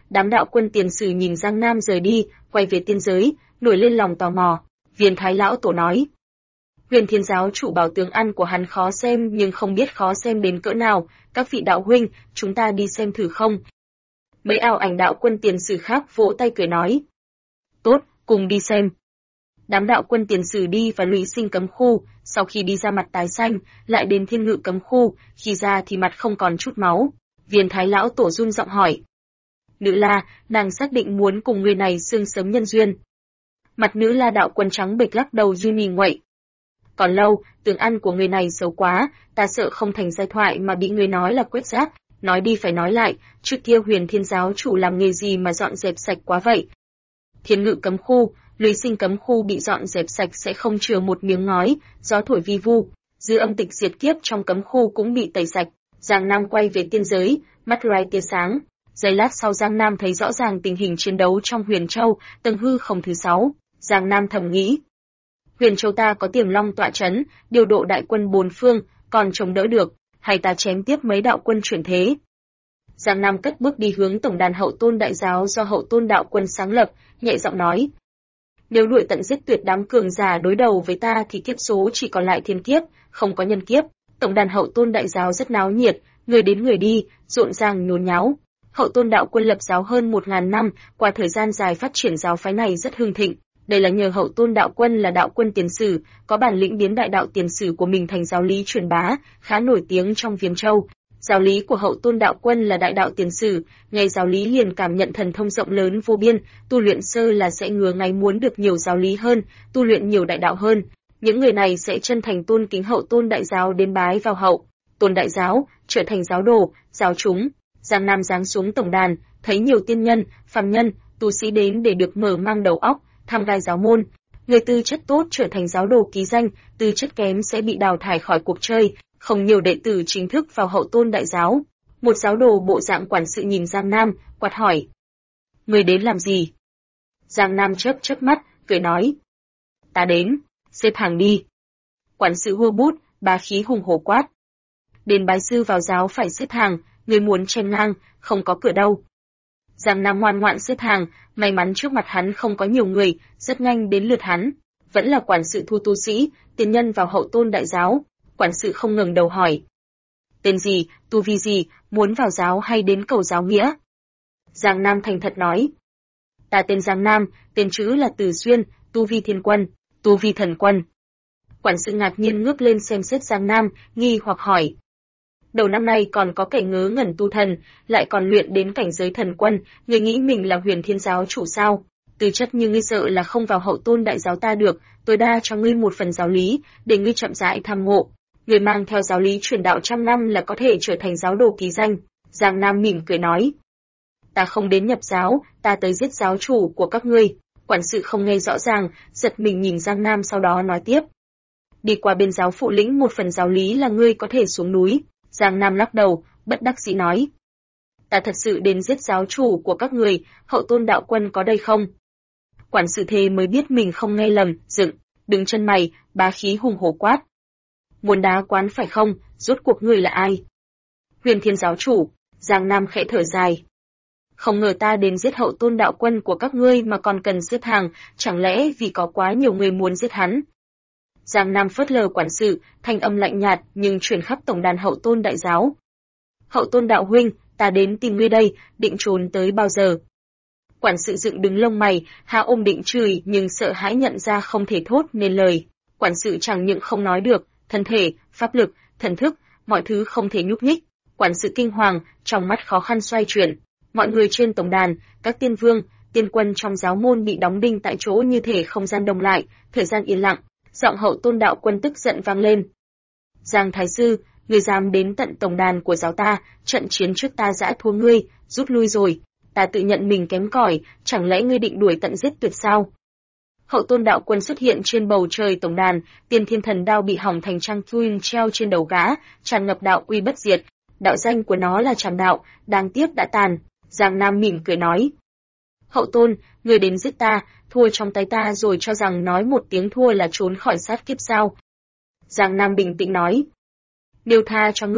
A: Đám đạo quân tiền sử nhìn Giang Nam rời đi, quay về tiên giới, nổi lên lòng tò mò. Viên Thái lão tổ nói: Huyền Thiên giáo chủ bảo tướng ăn của hắn khó xem, nhưng không biết khó xem đến cỡ nào, các vị đạo huynh, chúng ta đi xem thử không? Mấy ảo ảnh đạo quân tiền sử khác vỗ tay cười nói: Tốt, cùng đi xem. Đám đạo quân tiền sử đi vào Lũy Sinh cấm khu, sau khi đi ra mặt tái xanh, lại đến Thiên Ngự cấm khu, khi ra thì mặt không còn chút máu. Viên Thái lão tổ run giọng hỏi: Nữ La, nàng xác định muốn cùng người này xương sớm nhân duyên? Mặt Nữ La đạo quân trắng bệch lắc đầu run nhìn nguậy. Còn lâu, tướng ăn của người này xấu quá, ta sợ không thành giai thoại mà bị người nói là quét rác. Nói đi phải nói lại, trước kia Huyền Thiên giáo chủ làm nghề gì mà dọn dẹp sạch quá vậy? Thiên Ngự cấm khu, Lũy Sinh cấm khu bị dọn dẹp sạch sẽ không chừa một miếng ngói, gió thổi vi vu, dư âm tịch diệt kiếp trong cấm khu cũng bị tẩy sạch. Giang Nam quay về tiên giới, mắt rai tia sáng. Giây lát sau Giang Nam thấy rõ ràng tình hình chiến đấu trong Huyền Châu, tầng hư không thứ 6. Giang Nam thầm nghĩ: Huyền Châu ta có Tiềm Long tọa chấn, điều độ đại quân 4 phương, còn chống đỡ được, hay ta chém tiếp mấy đạo quân chuyển thế? Giang Nam cất bước đi hướng tổng đàn Hậu Tôn đại giáo do Hậu Tôn đạo quân sáng lập, nhẹ giọng nói: Nếu đuổi tận giết tuyệt đám cường giả đối đầu với ta thì kiếp số chỉ còn lại thiên kiếp, không có nhân kiếp. Tổng đàn Hậu Tôn đại giáo rất náo nhiệt, người đến người đi, rộn ràng nhốn nháo. Hậu Tôn đạo quân lập giáo hơn 1000 năm, qua thời gian dài phát triển giáo phái này rất hưng thịnh. Đây là nhờ Hậu Tôn đạo quân là đạo quân tiền sử, có bản lĩnh biến đại đạo tiền sử của mình thành giáo lý truyền bá, khá nổi tiếng trong Viêm Châu. Giáo lý của Hậu Tôn đạo quân là đại đạo tiền sử, nghe giáo lý liền cảm nhận thần thông rộng lớn vô biên, tu luyện sơ là sẽ ngứa ngáy muốn được nhiều giáo lý hơn, tu luyện nhiều đại đạo hơn. Những người này sẽ chân thành tôn kính Hậu Tôn đại giáo đến bái vào Hậu Tôn đại giáo, trở thành giáo đồ, giáo chúng. Giang Nam giáng xuống tổng đàn, thấy nhiều tiên nhân, phàm nhân, tu sĩ đến để được mở mang đầu óc, tham gai giáo môn. Người tư chất tốt trở thành giáo đồ ký danh, tư chất kém sẽ bị đào thải khỏi cuộc chơi, không nhiều đệ tử chính thức vào Hậu Tôn đại giáo. Một giáo đồ bộ dạng quản sự nhìn Giang Nam, quát hỏi: Người đến làm gì? Giang Nam chớp mắt, cười nói: Ta đến, xếp hàng đi. Quản sự hua bút, bá khí hùng hổ quát: Đến bái sư vào giáo phải xếp hàng, người muốn chen ngang, không có cửa đâu. Giang Nam ngoan ngoãn xếp hàng, may mắn trước mặt hắn không có nhiều người, rất nhanh đến lượt hắn. Vẫn là quản sự thu tu sĩ, tiền nhân vào Hậu Tôn đại giáo. Quản sự không ngừng đầu hỏi: Tên gì, tu vi gì, muốn vào giáo hay đến cầu giáo nghĩa? Giang Nam thành thật nói: Ta tên Giang Nam, tên chữ là Từ Xuyên, tu vi thiên quân, tu vi thần quân. Quản sự ngạc nhiên ngước lên xem xét Giang Nam, nghi hoặc hỏi: Đầu năm nay còn có kẻ ngớ ngẩn tu thần, lại còn luyện đến cảnh giới thần quân, người nghĩ mình là Huyền Thiên giáo chủ sao? Tư chất như ngươi sợ là không vào Hậu Tôn đại giáo ta được, tôi đa cho ngươi một phần giáo lý, để ngươi chậm rãi tham ngộ. Người mang theo giáo lý truyền đạo 100 năm là có thể trở thành giáo đồ ký danh. Giang Nam mỉm cười nói: Ta không đến nhập giáo, ta tới giết giáo chủ của các ngươi. Quản sự không nghe rõ ràng, giật mình nhìn Giang Nam sau đó nói tiếp: Đi qua bên giáo phụ lĩnh một phần giáo lý là ngươi có thể xuống núi. Giang Nam lắc đầu, bất đắc dĩ nói: Ta thật sự đến giết giáo chủ của các người, Hậu Tôn đạo quân có đây không? Quản sự thề mới biết mình không nghe lầm, dựng, đứng chân mày, bá khí hùng hổ quát: Muốn đá quán phải không, rốt cuộc người là ai? Huyền Thiên giáo chủ. Giang Nam khẽ thở dài: Không ngờ ta đến giết Hậu Tôn đạo quân của các ngươi mà còn cần xếp hàng, chẳng lẽ vì có quá nhiều người muốn giết hắn? Giang Nam phớt lờ quản sự, thanh âm lạnh nhạt nhưng truyền khắp tổng đàn Hậu Tôn đại giáo: Hậu Tôn đạo huynh, ta đến tìm ngươi đây, định trốn tới bao giờ? Quản sự dựng đứng lông mày, há ôm định chửi nhưng sợ hãi nhận ra không thể thốt nên lời. Quản sự chẳng những không nói được, thân thể, pháp lực, thần thức, mọi thứ không thể nhúc nhích. Quản sự kinh hoàng, trong mắt khó khăn xoay chuyển. Mọi người trên tổng đàn, các tiên vương, tiên quân trong giáo môn bị đóng đinh tại chỗ như thể không gian đông lại, thời gian yên lặng. Giọng Hậu Tôn đạo quân tức giận vang lên: Giang Thái Sư, ngươi dám đến tận tổng đàn của giáo ta, trận chiến trước ta dã thua ngươi, rút lui rồi. Ta tự nhận mình kém cỏi, chẳng lẽ ngươi định đuổi tận giết tuyệt sao? Hậu Tôn đạo quân xuất hiện trên bầu trời tổng đàn, Tiên Thiên Thần đao bị hỏng thành trang Twin treo trên đầu gã, tràn ngập đạo uy bất diệt. Đạo danh của nó là Trảm đạo, đáng tiếc đã tàn. Giang Nam mỉm cười nói: Hậu Tôn, ngươi đến giết ta, thua trong tay ta rồi cho rằng nói một tiếng thua là trốn khỏi sát kiếp sao? Giang Nam bình tĩnh nói: Nếu tha cho ngươi,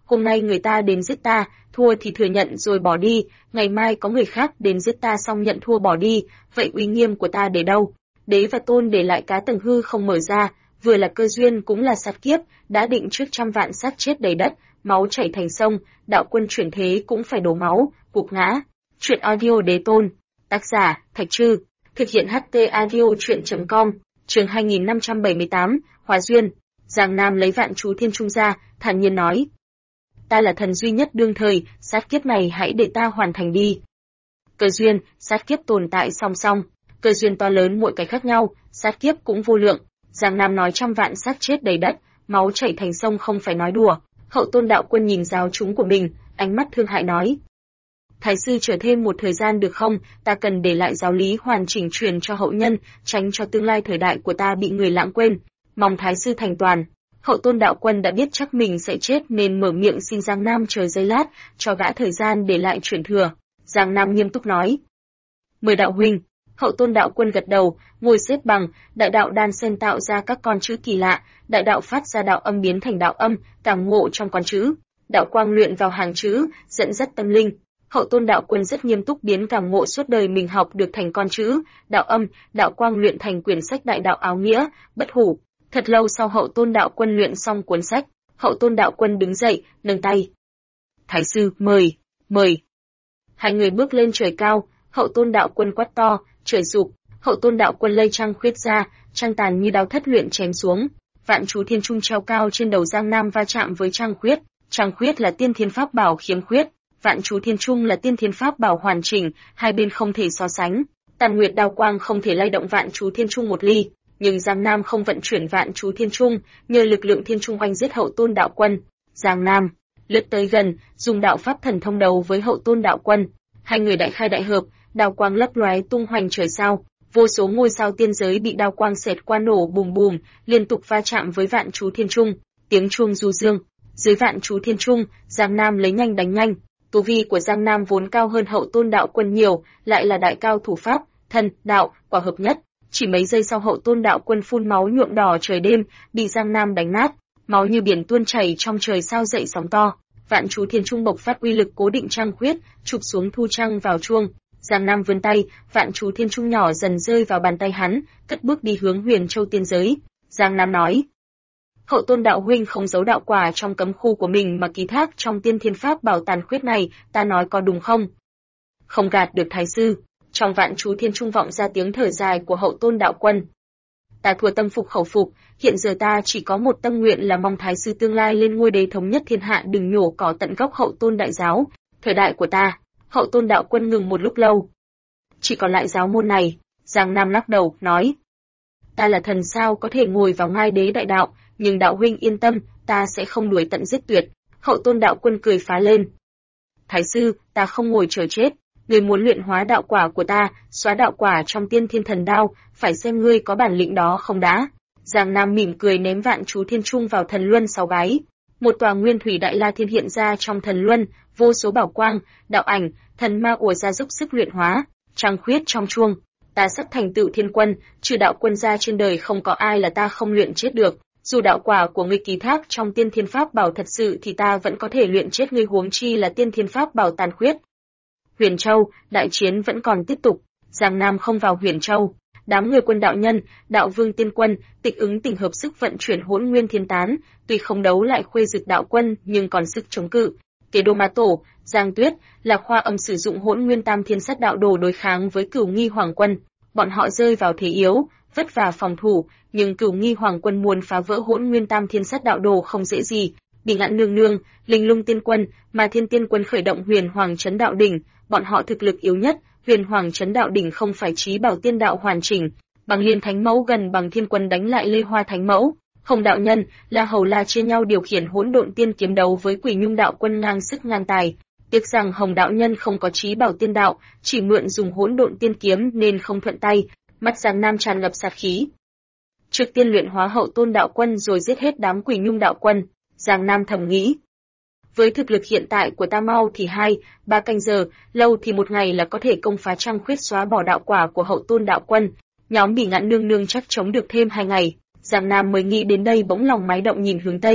A: Hôm nay người ta đến giết ta, thua thì thừa nhận rồi bỏ đi, ngày mai có người khác đến giết ta xong nhận thua bỏ đi, vậy uy nghiêm của ta để đâu? Đế và Tôn để lại cá tầng hư không mở ra, vừa là cơ duyên cũng là sát kiếp, đã định trước trăm vạn xác chết đầy đất, máu chảy thành sông, đạo quân chuyển thế cũng phải đổ máu, gục ngã. Truyện audio Đế Tôn, tác giả Thạch Trư, thực hiện HT audio truyện.com, chương 2578, Hóa duyên. Giang Nam lấy Vạn Chú Thiên Trung ra, thản nhiên nói: "Ta là thần duy nhất đương thời, sát kiếp này hãy để ta hoàn thành đi." Cơ duyên, sát kiếp tồn tại song song, cơ duyên to lớn mỗi cái khác nhau, sát kiếp cũng vô lượng. Giang Nam nói trăm vạn xác chết đầy đất, máu chảy thành sông không phải nói đùa. Hậu Tôn đạo quân nhìn giáo chúng của mình, ánh mắt thương hại nói: "Thái sư chờ thêm một thời gian được không? Ta cần để lại giáo lý hoàn chỉnh truyền cho hậu nhân, tránh cho tương lai thời đại của ta bị người lãng quên. Mong Thái sư thành toàn." Hậu Tôn đạo quân đã biết chắc mình sẽ chết nên mở miệng xin Giang Nam chờ giây lát, cho gã thời gian để lại truyền thừa. Giang Nam nghiêm túc nói: "Mời đạo huynh." Hậu Tôn đạo quân gật đầu, ngồi xếp bằng, đại đạo đan xen tạo ra các con chữ kỳ lạ, đại đạo phát ra đạo âm biến thành đạo âm, cảm ngộ trong con chữ, đạo quang luyện vào hàng chữ, dẫn dắt tâm linh. Hậu Tôn đạo quân rất nghiêm túc biến cảm ngộ suốt đời mình học được thành con chữ, đạo âm, đạo quang luyện thành quyển sách đại đạo áo nghĩa, bất hủ. Thật lâu sau Hậu Tôn đạo quân luyện xong cuốn sách, Hậu Tôn đạo quân đứng dậy, nâng tay: "Thái sư, mời, mời." Hai người bước lên trời cao, Hậu Tôn đạo quân quát to, trời sụp. Hậu Tôn đạo quân lây trăng khuyết ra, trăng tàn như đao thất luyện chém xuống. Vạn Chú Thiên Trung treo cao trên đầu Giang Nam va chạm với trăng khuyết. Trăng khuyết là tiên thiên pháp bảo khiếm khuyết, Vạn Chú Thiên Trung là tiên thiên pháp bảo hoàn chỉnh, hai bên không thể so sánh. Tàn nguyệt đao quang không thể lay động Vạn Chú Thiên Trung một ly, nhưng Giang Nam không vận chuyển Vạn Chú Thiên Trung, nhờ lực lượng thiên trung oanh giết Hậu Tôn đạo quân. Giang Nam lướt tới gần, dùng đạo pháp thần thông đấu với Hậu Tôn đạo quân. Hai người đại khai đại hợp, đao quang lấp lóe tung hoành trời sao, vô số ngôi sao tiên giới bị đao quang xẹt qua nổ bùm bùm, liên tục va chạm với Vạn Chú Thiên Trung, tiếng chuông du dương. Dưới Vạn Chú Thiên Trung, Giang Nam lấy nhanh đánh nhanh. Tu vi của Giang Nam vốn cao hơn Hậu Tôn đạo quân nhiều, lại là đại cao thủ pháp, thần, đạo, quả hợp nhất. Chỉ mấy giây sau Hậu Tôn đạo quân phun máu nhuộm đỏ trời đêm, bị Giang Nam đánh nát, máu như biển tuôn chảy trong trời sao dậy sóng to. Vạn Chú Thiên Trung bộc phát uy lực cố định trăng khuyết, chụp xuống thu trăng vào chuông. Giang Nam vươn tay, Vạn Chú Thiên Trung nhỏ dần rơi vào bàn tay hắn, cất bước đi hướng Huyền Châu tiên giới. Giang Nam nói: "Hậu Tôn đạo huynh không giấu đạo quả trong cấm khu của mình mà ký thác trong tiên thiên pháp bảo tàn khuyết này, ta nói có đúng không?" "Không gạt được thái sư." Trong Vạn Chú Thiên Trung vọng ra tiếng thở dài của Hậu Tôn đạo quân: "Ta thua tâm phục khẩu phục, hiện giờ ta chỉ có một tâm nguyện là mong thái sư tương lai lên ngôi đế thống nhất thiên hạ đừng nhổ cỏ tận gốc Hậu Tôn đại giáo, thời đại của ta." Hậu Tôn đạo quân ngừng một lúc lâu: "Chỉ còn lại giáo môn này." Giang Nam lắc đầu, nói: "Ta là thần sao có thể ngồi vào ngai đế đại đạo, nhưng đạo huynh yên tâm, ta sẽ không đuổi tận giết tuyệt." Hậu Tôn đạo quân cười phá lên: "Thái sư, ta không ngồi chờ chết. Ngươi muốn luyện hóa đạo quả của ta, xóa đạo quả trong tiên thiên thần đao, phải xem ngươi có bản lĩnh đó không đã." Giang Nam mỉm cười ném Vạn Chú Thiên Trung vào thần luân 6 cái. Một tòa nguyên thủy đại la thiên hiện ra trong thần luân, vô số bảo quang, đạo ảnh, thần ma ùa ra giúp sức luyện hóa. Trăng khuyết trong chuông: "Ta sắp thành tựu thiên quân, trừ đạo quân ra trên đời không có ai là ta không luyện chết được. Dù đạo quả của ngươi ký thác trong tiên thiên pháp bảo thật sự thì ta vẫn có thể luyện chết ngươi, huống chi là tiên thiên pháp bảo tàn khuyết." Huyền Châu, đại chiến vẫn còn tiếp tục. Giang Nam không vào Huyền Châu. Đám người quân đạo nhân, đạo vương tiên quân, tịch ứng tỉnh hợp sức vận chuyển Hỗn Nguyên Thiên Tán, tuy không đấu lại Khuê Dực đạo quân nhưng còn sức chống cự. Kế Đô Ma Tổ, Giang Tuyết, là Khoa Âm sử dụng Hỗn Nguyên Tam Thiên Sát đạo đồ đối kháng với Cửu Nghi Hoàng quân. Bọn họ rơi vào thế yếu, vất vả phòng thủ, nhưng Cửu Nghi Hoàng quân muốn phá vỡ Hỗn Nguyên Tam Thiên Sát đạo đồ không dễ gì. Bỉ Ngạn nương nương, Linh Lung tiên quân, mà Thiên tiên quân khởi động Huyền Hoàng Chấn đạo đỉnh, bọn họ thực lực yếu nhất. Huyền Hoàng Chấn đạo đỉnh không phải trí bảo tiên đạo hoàn chỉnh, bằng Liên Thánh Mẫu gần bằng Thiên quân đánh lại Lê Hoa Thánh Mẫu. Hồng đạo nhân, La Hầu La chia nhau điều khiển Hỗn Độn Tiên kiếm đấu với Quỷ Nhung đạo quân ngang sức ngang tài. Tiếc rằng Hồng đạo nhân không có trí bảo tiên đạo, chỉ mượn dùng Hỗn Độn Tiên kiếm nên không thuận tay. Mắt Giang Nam tràn ngập sát khí. Trước tiên luyện hóa Hậu Tôn đạo quân rồi giết hết đám Quỷ Nhung đạo quân. Giang Nam thầm nghĩ: với thực lực hiện tại của ta mau thì 2-3 canh giờ, lâu thì một ngày là có thể công phá trăng khuyết xóa bỏ đạo quả của Hậu Tôn đạo quân. Nhóm Bỉ Ngạn nương nương chắc chống được thêm 2 ngày. Giang Nam mới nghĩ đến đây bỗng lòng máy động nhìn hướng Tây.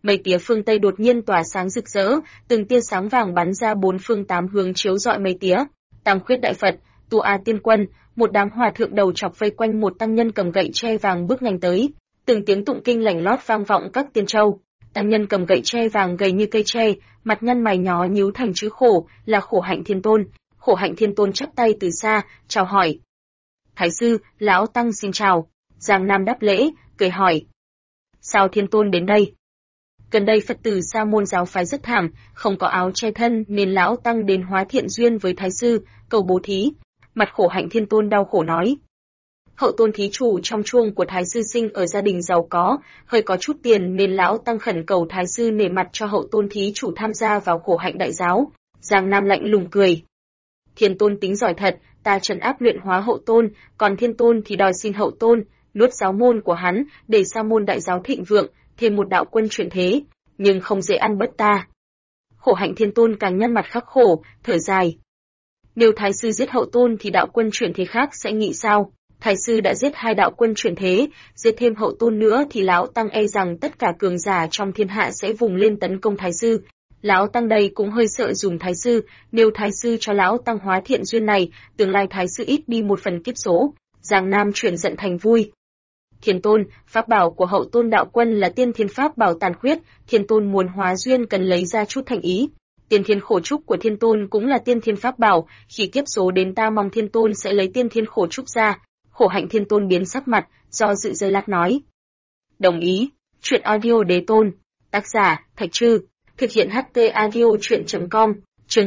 A: Mây tía phương Tây đột nhiên tỏa sáng rực rỡ, từng tia sáng vàng bắn ra bốn phương tám hướng chiếu rọi mây tía. Tăng Khuyết Đại Phật, Tu A Tiên Quân, một đám hòa thượng đầu chọc vây quanh một tăng nhân cầm gậy tre vàng bước nhanh tới. Từng tiếng tụng kinh lảnh lót vang vọng các tiên châu. Tăng nhân cầm gậy tre vàng gầy như cây tre, mặt nhăn mày nhó nhíu thành chữ khổ, là Khổ Hạnh Thiên Tôn. Khổ Hạnh Thiên Tôn chắp tay từ xa, chào hỏi. Thái sư, lão tăng xin chào. Giang Nam đáp lễ, cười hỏi. Sao Thiên Tôn đến đây? Gần đây Phật tử Sa môn giáo phái rất thảm, không có áo che thân nên lão tăng đến hóa thiện duyên với thái sư, cầu bố thí. Mặt Khổ Hạnh Thiên Tôn đau khổ nói. Hậu tôn thí chủ trong chuông của thái sư sinh ở gia đình giàu có, hơi có chút tiền nên lão tăng khẩn cầu thái sư nể mặt cho hậu tôn thí chủ tham gia vào Khổ Hạnh đại giáo. Giang Nam lạnh lùng cười. Thiên Tôn tính giỏi thật, ta trấn áp luyện hóa hậu tôn, còn Thiên Tôn thì đòi xin hậu tôn nuốt giáo môn của hắn để Sa môn đại giáo thịnh vượng, thêm một đạo quân chuyển thế, nhưng không dễ ăn bất ta. Khổ Hạnh Thiên Tôn càng nhăn mặt khắc khổ, thở dài. Nếu thái sư giết hậu tôn thì đạo quân chuyển thế khác sẽ nghĩ sao? Thái sư đã giết hai đạo quân chuyển thế, giết thêm hậu tôn nữa thì lão tăng e rằng tất cả cường giả trong thiên hạ sẽ vùng lên tấn công thái sư. Lão tăng đây cũng hơi sợ dùng thái sư, nếu thái sư cho lão tăng hóa thiện duyên này, tương lai thái sư ít đi một phần kiếp số. Giang Nam chuyển giận thành vui. Thiên Tôn, pháp bảo của hậu tôn đạo quân là tiên thiên pháp bảo tàn khuyết, Thiên Tôn muốn hóa duyên cần lấy ra chút thành ý. Tiên thiên khổ trúc của Thiên Tôn cũng là tiên thiên pháp bảo, khi kiếp số đến ta mong Thiên Tôn sẽ lấy tiên thiên khổ trúc ra. Khổ Hạnh Thiên Tôn biến sắc mặt, do dự giây lát nói. Đồng ý. Truyện audio Đế Tôn. Tác giả, Thạch Trư. Thực hiện HT audio truyện.com. Chương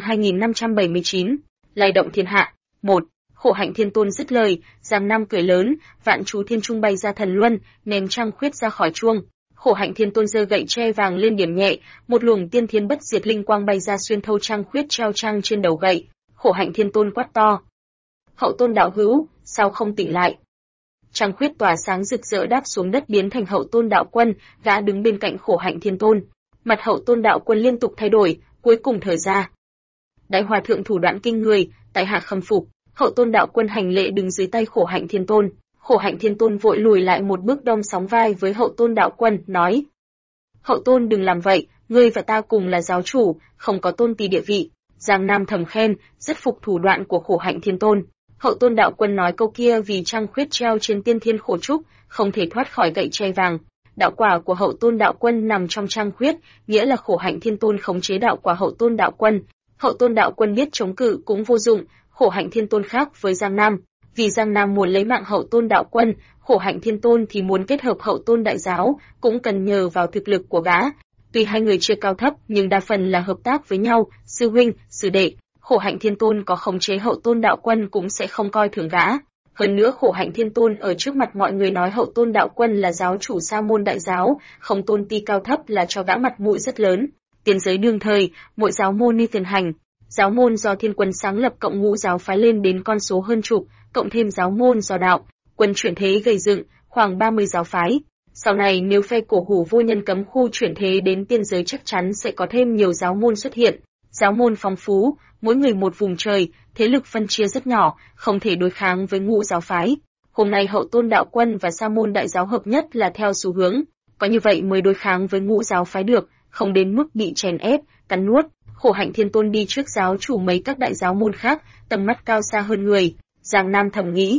A: 2579. Lay động thiên hạ. 1. Khổ Hạnh Thiên Tôn dứt lời, Giang Nam cười lớn, vạn chú thiên trung bay ra thần luân, ném Trăng Khuyết ra khỏi chuông. Khổ Hạnh Thiên Tôn giơ gậy tre vàng lên điểm nhẹ, một luồng tiên thiên bất diệt linh quang bay ra xuyên thấu Trăng Khuyết treo trăng trên đầu gậy. Khổ Hạnh Thiên Tôn quát to. Hậu tôn đạo hữu, sao không tỉnh lại? Trăng Khuyết tỏa sáng rực rỡ đáp xuống đất biến thành hậu tôn đạo quân, gã đứng bên cạnh Khổ Hạnh Thiên Tôn. Mặt hậu tôn đạo quân liên tục thay đổi, cuối cùng thở ra. Đại hòa thượng thủ đoạn kinh người, tại hạ khâm phục. Hậu tôn đạo quân hành lễ đứng dưới tay Khổ Hạnh Thiên Tôn. Khổ Hạnh Thiên Tôn vội lùi lại một bước đong sóng vai với hậu tôn đạo quân, nói. Hậu tôn đừng làm vậy, ngươi và ta cùng là giáo chủ, không có tôn tỳ địa vị. Giang Nam thầm khen, rất phục thủ đoạn của Khổ Hạnh Thiên Tôn. Hậu tôn đạo quân nói câu kia vì Trăng Khuyết treo trên tiên thiên khổ trúc, không thể thoát khỏi gậy tre vàng. Đạo quả của hậu tôn đạo quân nằm trong Trăng Khuyết, nghĩa là Khổ Hạnh Thiên Tôn khống chế đạo quả hậu tôn đạo quân. Hậu tôn đạo quân biết chống cự cũng vô dụng, Khổ Hạnh Thiên Tôn khác với Giang Nam. Vì Giang Nam muốn lấy mạng hậu tôn đạo quân, Khổ Hạnh Thiên Tôn thì muốn kết hợp hậu tôn đại giáo, cũng cần nhờ vào thực lực của gã. Tuy hai người chưa cao thấp nhưng đa phần là hợp tác với nhau, sư huynh, sư đệ. Khổ Hạnh Thiên Tôn có khống chế hậu tôn đạo quân cũng sẽ không coi thường gã. Hơn nữa Khổ Hạnh Thiên Tôn ở trước mặt mọi người nói hậu tôn đạo quân là giáo chủ Sa môn đại giáo, không tôn ti cao thấp là cho gã mặt mũi rất lớn. Tiên giới đương thời, mỗi giáo môn ni tiền hành. Giáo môn do Thiên Quân sáng lập cộng ngũ giáo phái lên đến con số hơn chục, cộng thêm giáo môn do đạo quân chuyển thế gây dựng, khoảng 30 giáo phái. Sau này nếu phe cổ hủ vô nhân cấm khu chuyển thế đến tiên giới chắc chắn sẽ có thêm nhiều giáo môn xuất hiện. Giáo môn phong phú, mỗi người một vùng trời, thế lực phân chia rất nhỏ, không thể đối kháng với ngũ giáo phái. Hôm nay hậu tôn đạo quân và sa môn đại giáo hợp nhất là theo xu hướng, có như vậy mới đối kháng với ngũ giáo phái được, không đến mức bị chèn ép, cắn nuốt. Khổ Hạnh Thiên Tôn đi trước giáo chủ mấy các đại giáo môn khác, tầm mắt cao xa hơn người. Giang Nam thầm nghĩ.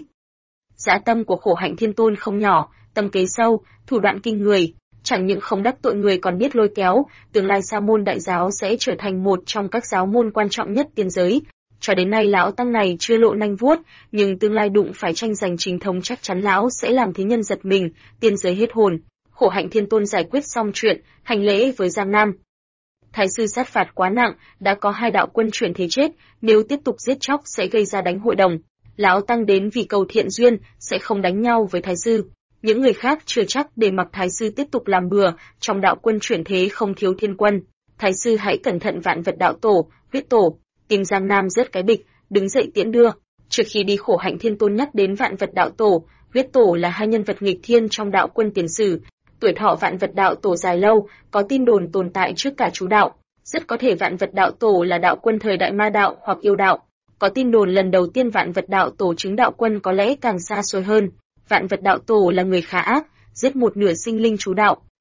A: Dã tâm của Khổ Hạnh Thiên Tôn không nhỏ, tâm kế sâu, thủ đoạn kinh người, chẳng những không đắc tội người còn biết lôi kéo, tương lai Sa môn đại giáo sẽ trở thành một trong các giáo môn quan trọng nhất tiên giới. Cho đến nay lão tăng này chưa lộ nanh vuốt, nhưng tương lai đụng phải tranh giành chính thống chắc chắn lão sẽ làm thế nhân giật mình, tiên giới hết hồn. Khổ Hạnh Thiên Tôn giải quyết xong chuyện, hành lễ với Giang Nam. Thái sư sát phạt quá nặng, đã có hai đạo quân chuyển thế chết, nếu tiếp tục giết chóc sẽ gây ra đánh hội đồng. Lão tăng đến vì cầu thiện duyên, sẽ không đánh nhau với thái sư. Những người khác chưa chắc để mặc thái sư tiếp tục làm bừa, trong đạo quân chuyển thế không thiếu thiên quân. Thái sư hãy cẩn thận vạn vật đạo tổ, huyết tổ. Tìm Giang Nam rớt cái bịch, đứng dậy tiễn đưa. Trước khi đi Khổ Hạnh Thiên Tôn nhắc đến vạn vật đạo tổ, huyết tổ là hai nhân vật nghịch thiên trong đạo quân tiền sử. Tuổi thọ vạn vật đạo tổ dài lâu, có tin đồn tồn tại trước cả chú đạo. Rất có thể vạn vật đạo tổ là đạo quân thời đại ma đạo hoặc yêu đạo. Có tin đồn lần đầu tiên vạn vật đạo tổ chứng đạo quân có lẽ càng xa xôi hơn. Vạn vật đạo tổ là người khá ác, giết một nửa sinh linh chú đạo.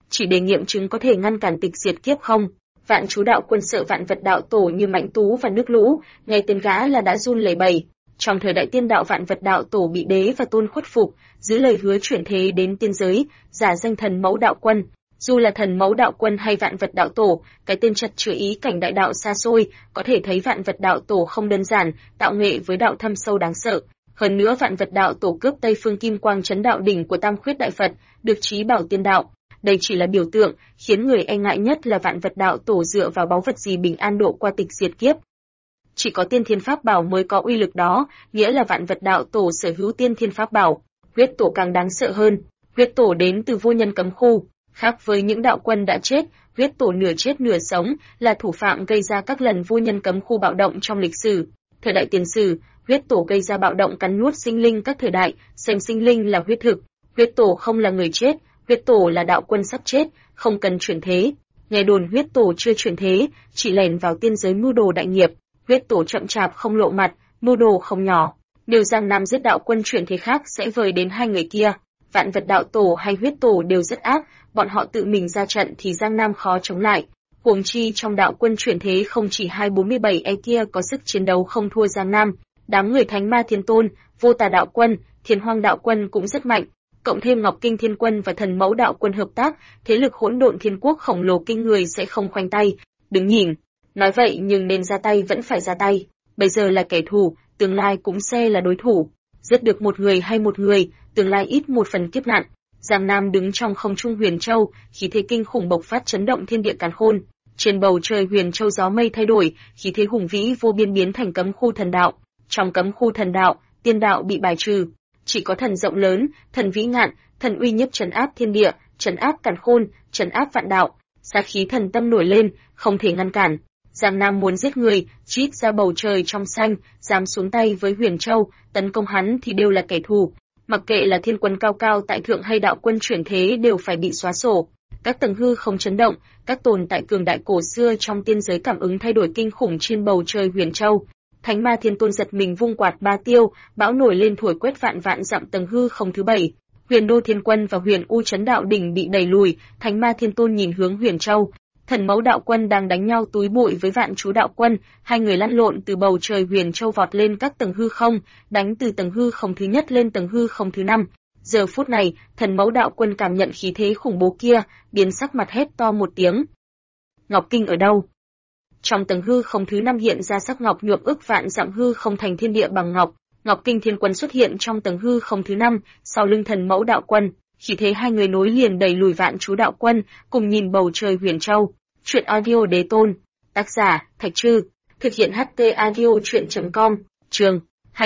A: chỉ để nghiệm chứng có thể ngăn cản tịch diệt kiếp không. Vạn Chú Đạo Quân sợ Vạn Vật Đạo Tổ như mãnh tú và nước lũ, nghe tên gã là đã run lẩy bẩy. Trong thời đại tiên đạo, Vạn Vật Đạo Tổ bị đế và tôn khuất phục, giữ lời hứa chuyển thế đến tiên giới, giả danh Thần Mẫu Đạo Quân. Dù là Thần Mẫu Đạo Quân hay Vạn Vật Đạo Tổ, cái tên chật chứa ý cảnh đại đạo xa xôi, có thể thấy Vạn Vật Đạo Tổ không đơn giản, tạo nghệ với đạo thâm sâu đáng sợ. Hơn nữa, Vạn Vật Đạo Tổ cướp Tây Phương Kim Quang Chấn Đạo đỉnh của Tam Khuyết Đại Phật, được trí bảo tiên đạo. Đây chỉ là biểu tượng, khiến người e ngại nhất là Vạn Vật Đạo Tổ dựa vào báu vật gì bình an độ qua tịch diệt kiếp. Chỉ có tiên thiên pháp bảo mới có uy lực đó, nghĩa là Vạn Vật Đạo Tổ sở hữu tiên thiên pháp bảo. Huyết Tổ càng đáng sợ hơn. Huyết Tổ đến từ vô nhân cấm khu, khác với những đạo quân đã chết, Huyết Tổ nửa chết nửa sống, là thủ phạm gây ra các lần vô nhân cấm khu bạo động trong lịch sử. Thời đại tiền sử, Huyết Tổ gây ra bạo động cắn nuốt sinh linh các thời đại, xem sinh linh là huyết thực. Huyết Tổ không là người chết, Huyết Tổ là đạo quân sắp chết, không cần chuyển thế. Nghe đồn Huyết Tổ chưa chuyển thế, chỉ lẻn vào tiên giới mưu đồ đại nghiệp. Huyết Tổ chậm chạp không lộ mặt, mưu đồ không nhỏ. Nếu Giang Nam giết đạo quân chuyển thế khác sẽ vời đến hai người kia. Vạn Vật Đạo Tổ hay Huyết Tổ đều rất ác, bọn họ tự mình ra trận thì Giang Nam khó chống lại. Huống chi trong đạo quân chuyển thế không chỉ 247 kia có sức chiến đấu không thua Giang Nam, đám người Thánh Ma Thiên Tôn, Vô Tà Đạo Quân, Thiên Hoang Đạo Quân cũng rất mạnh. Cộng thêm Ngọc Kinh Thiên Quân và Thần Mẫu Đạo Quân hợp tác, thế lực hỗn độn thiên quốc khổng lồ kinh người sẽ không khoanh tay, đứng nhìn. Nói vậy nhưng nên ra tay vẫn phải ra tay. Bây giờ là kẻ thù, tương lai cũng sẽ là đối thủ. Giết được một người hay một người, tương lai ít một phần kiếp nạn. Giang Nam đứng trong không trung Huyền Châu, khí thế kinh khủng bộc phát chấn động thiên địa càn khôn. Trên bầu trời Huyền Châu gió mây thay đổi, khí thế hùng vĩ vô biên biến thành cấm khu thần đạo. Trong cấm khu thần đạo, tiên đạo bị bài trừ. Chỉ có thần rộng lớn, thần vĩ ngạn, thần uy nhiếp trấn áp thiên địa, trấn áp càn khôn, trấn áp vạn đạo. Sát khí thần tâm nổi lên, không thể ngăn cản. Giang Nam muốn giết người, chít ra bầu trời trong xanh, dám xuống tay với Huyền Châu, tấn công hắn thì đều là kẻ thù. Mặc kệ là thiên quân cao cao tại thượng hay đạo quân chuyển thế đều phải bị xóa sổ. Các tầng hư không chấn động, các tồn tại cường đại cổ xưa trong tiên giới cảm ứng thay đổi kinh khủng trên bầu trời Huyền Châu. Thánh Ma Thiên Tôn giật mình vung quạt ba tiêu, bão nổi lên thổi quét vạn vạn dặm tầng hư không thứ 7. Huyền Đô Thiên Quân và Huyền U Chấn Đạo đỉnh bị đẩy lùi, Thánh Ma Thiên Tôn nhìn hướng Huyền Châu. Thần Mẫu Đạo Quân đang đánh nhau túi bụi với Vạn Chú Đạo Quân, hai người lăn lộn từ bầu trời Huyền Châu vọt lên các tầng hư không, đánh từ tầng hư không thứ nhất lên tầng hư không thứ 5. Giờ phút này, Thần Mẫu Đạo Quân cảm nhận khí thế khủng bố kia, biến sắc mặt hét to một tiếng. Ngọc Kinh ở đâu? Trong tầng hư không thứ 5 hiện ra sắc ngọc nhuộm ức vạn dặm hư không thành thiên địa bằng ngọc. Ngọc Kinh Thiên Quân xuất hiện trong tầng hư không thứ 5, sau lưng Thần Mẫu Đạo Quân. Khí thế hai người nối liền đẩy lùi Vạn Chú Đạo Quân, cùng nhìn bầu trời Huyền Châu. Truyện audio Đế Tôn, tác giả Thạch Trư, thực hiện HT audio truyện.com, chương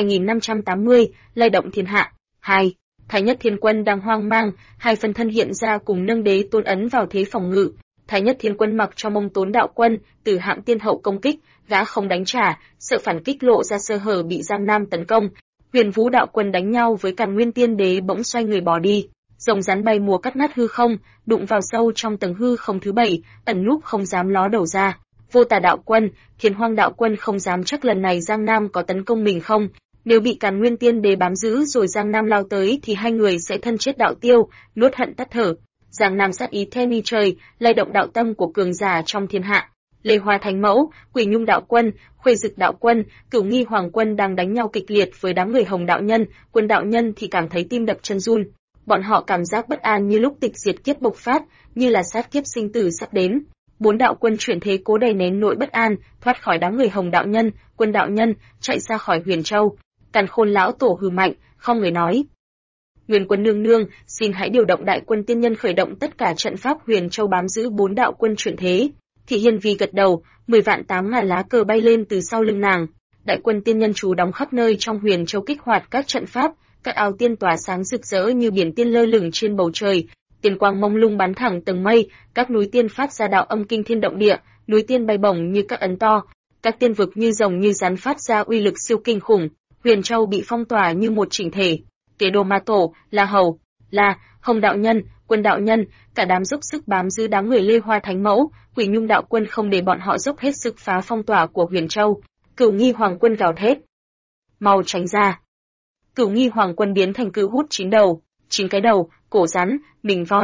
A: 2580, lay động thiên hạ. 2. Thái Nhất Thiên Quân đang hoang mang, hai phân thân hiện ra cùng nâng Đế Tôn ấn vào thế phòng ngự. Thái Nhất Thiên Quân mặc cho Mông Tốn Đạo Quân, từ hạng tiên hậu công kích, gã không đánh trả, sợ phản kích lộ ra sơ hở bị Giang Nam tấn công. Huyền Vũ Đạo Quân đánh nhau với Càn Nguyên Tiên Đế bỗng xoay người bỏ đi. Rồng rắn bay mùa cắt nát hư không, đụng vào sâu trong tầng hư không thứ 7, ẩn núp không dám ló đầu ra. Vô Tà Đạo Quân, Thiên Hoang Đạo Quân không dám chắc lần này Giang Nam có tấn công mình không. Nếu bị Càn Nguyên Tiên Đế bám giữ rồi Giang Nam lao tới thì hai người sẽ thân chết đạo tiêu, nuốt hận tắt thở. Giang Nam sát ý theo ni trời, lay động đạo tâm của cường giả trong thiên hạ. Lê Hoa Thánh Mẫu, Quỷ Nhung Đạo Quân, Khuê Dực Đạo Quân, Cửu Nghi Hoàng Quân đang đánh nhau kịch liệt với đám người Hồng Đạo Nhân, Quân Đạo Nhân thì cảm thấy tim đập chân run. Bọn họ cảm giác bất an như lúc tịch diệt kiếp bộc phát, như là sát kiếp sinh tử sắp đến. 4 đạo quân chuyển thế cố đè nén nỗi bất an, thoát khỏi đám người Hồng Đạo Nhân, Quân Đạo Nhân, chạy ra khỏi Huyền Châu. Càn Khôn lão tổ hừ mạnh, không người nói: Nguyên Quân nương nương, xin hãy điều động đại quân tiên nhân khởi động tất cả trận pháp Huyền Châu bám giữ 4 đạo quân chuyển thế. Thị Hiên Vi gật đầu, 10 vạn 8 ngàn lá cờ bay lên từ sau lưng nàng. Đại quân tiên nhân trú đóng khắp nơi trong Huyền Châu kích hoạt các trận pháp, các áo tiên tỏa sáng rực rỡ như biển tiên lơ lửng trên bầu trời, tiên quang mông lung bắn thẳng tầng mây, các núi tiên phát ra đạo âm kinh thiên động địa, núi tiên bay bổng như các ấn to, các tiên vực như rồng như rắn phát ra uy lực siêu kinh khủng. Huyền Châu bị phong tỏa như một chỉnh thể. Kế Đồ Ma Tổ, La Hầu, La, Hồng Đạo Nhân, Quân Đạo Nhân, cả đám dốc sức bám giữ đám người Lê Hoa Thánh Mẫu, Quỷ Nhung Đạo Quân không để bọn họ dốc hết sức phá phong tỏa của Huyền Châu. Cửu Nghi Hoàng Quân gào thét: mau tránh ra! Cửu Nghi Hoàng Quân biến thành cự hút 9 đầu, 9 cái đầu, cổ rắn, mình voi.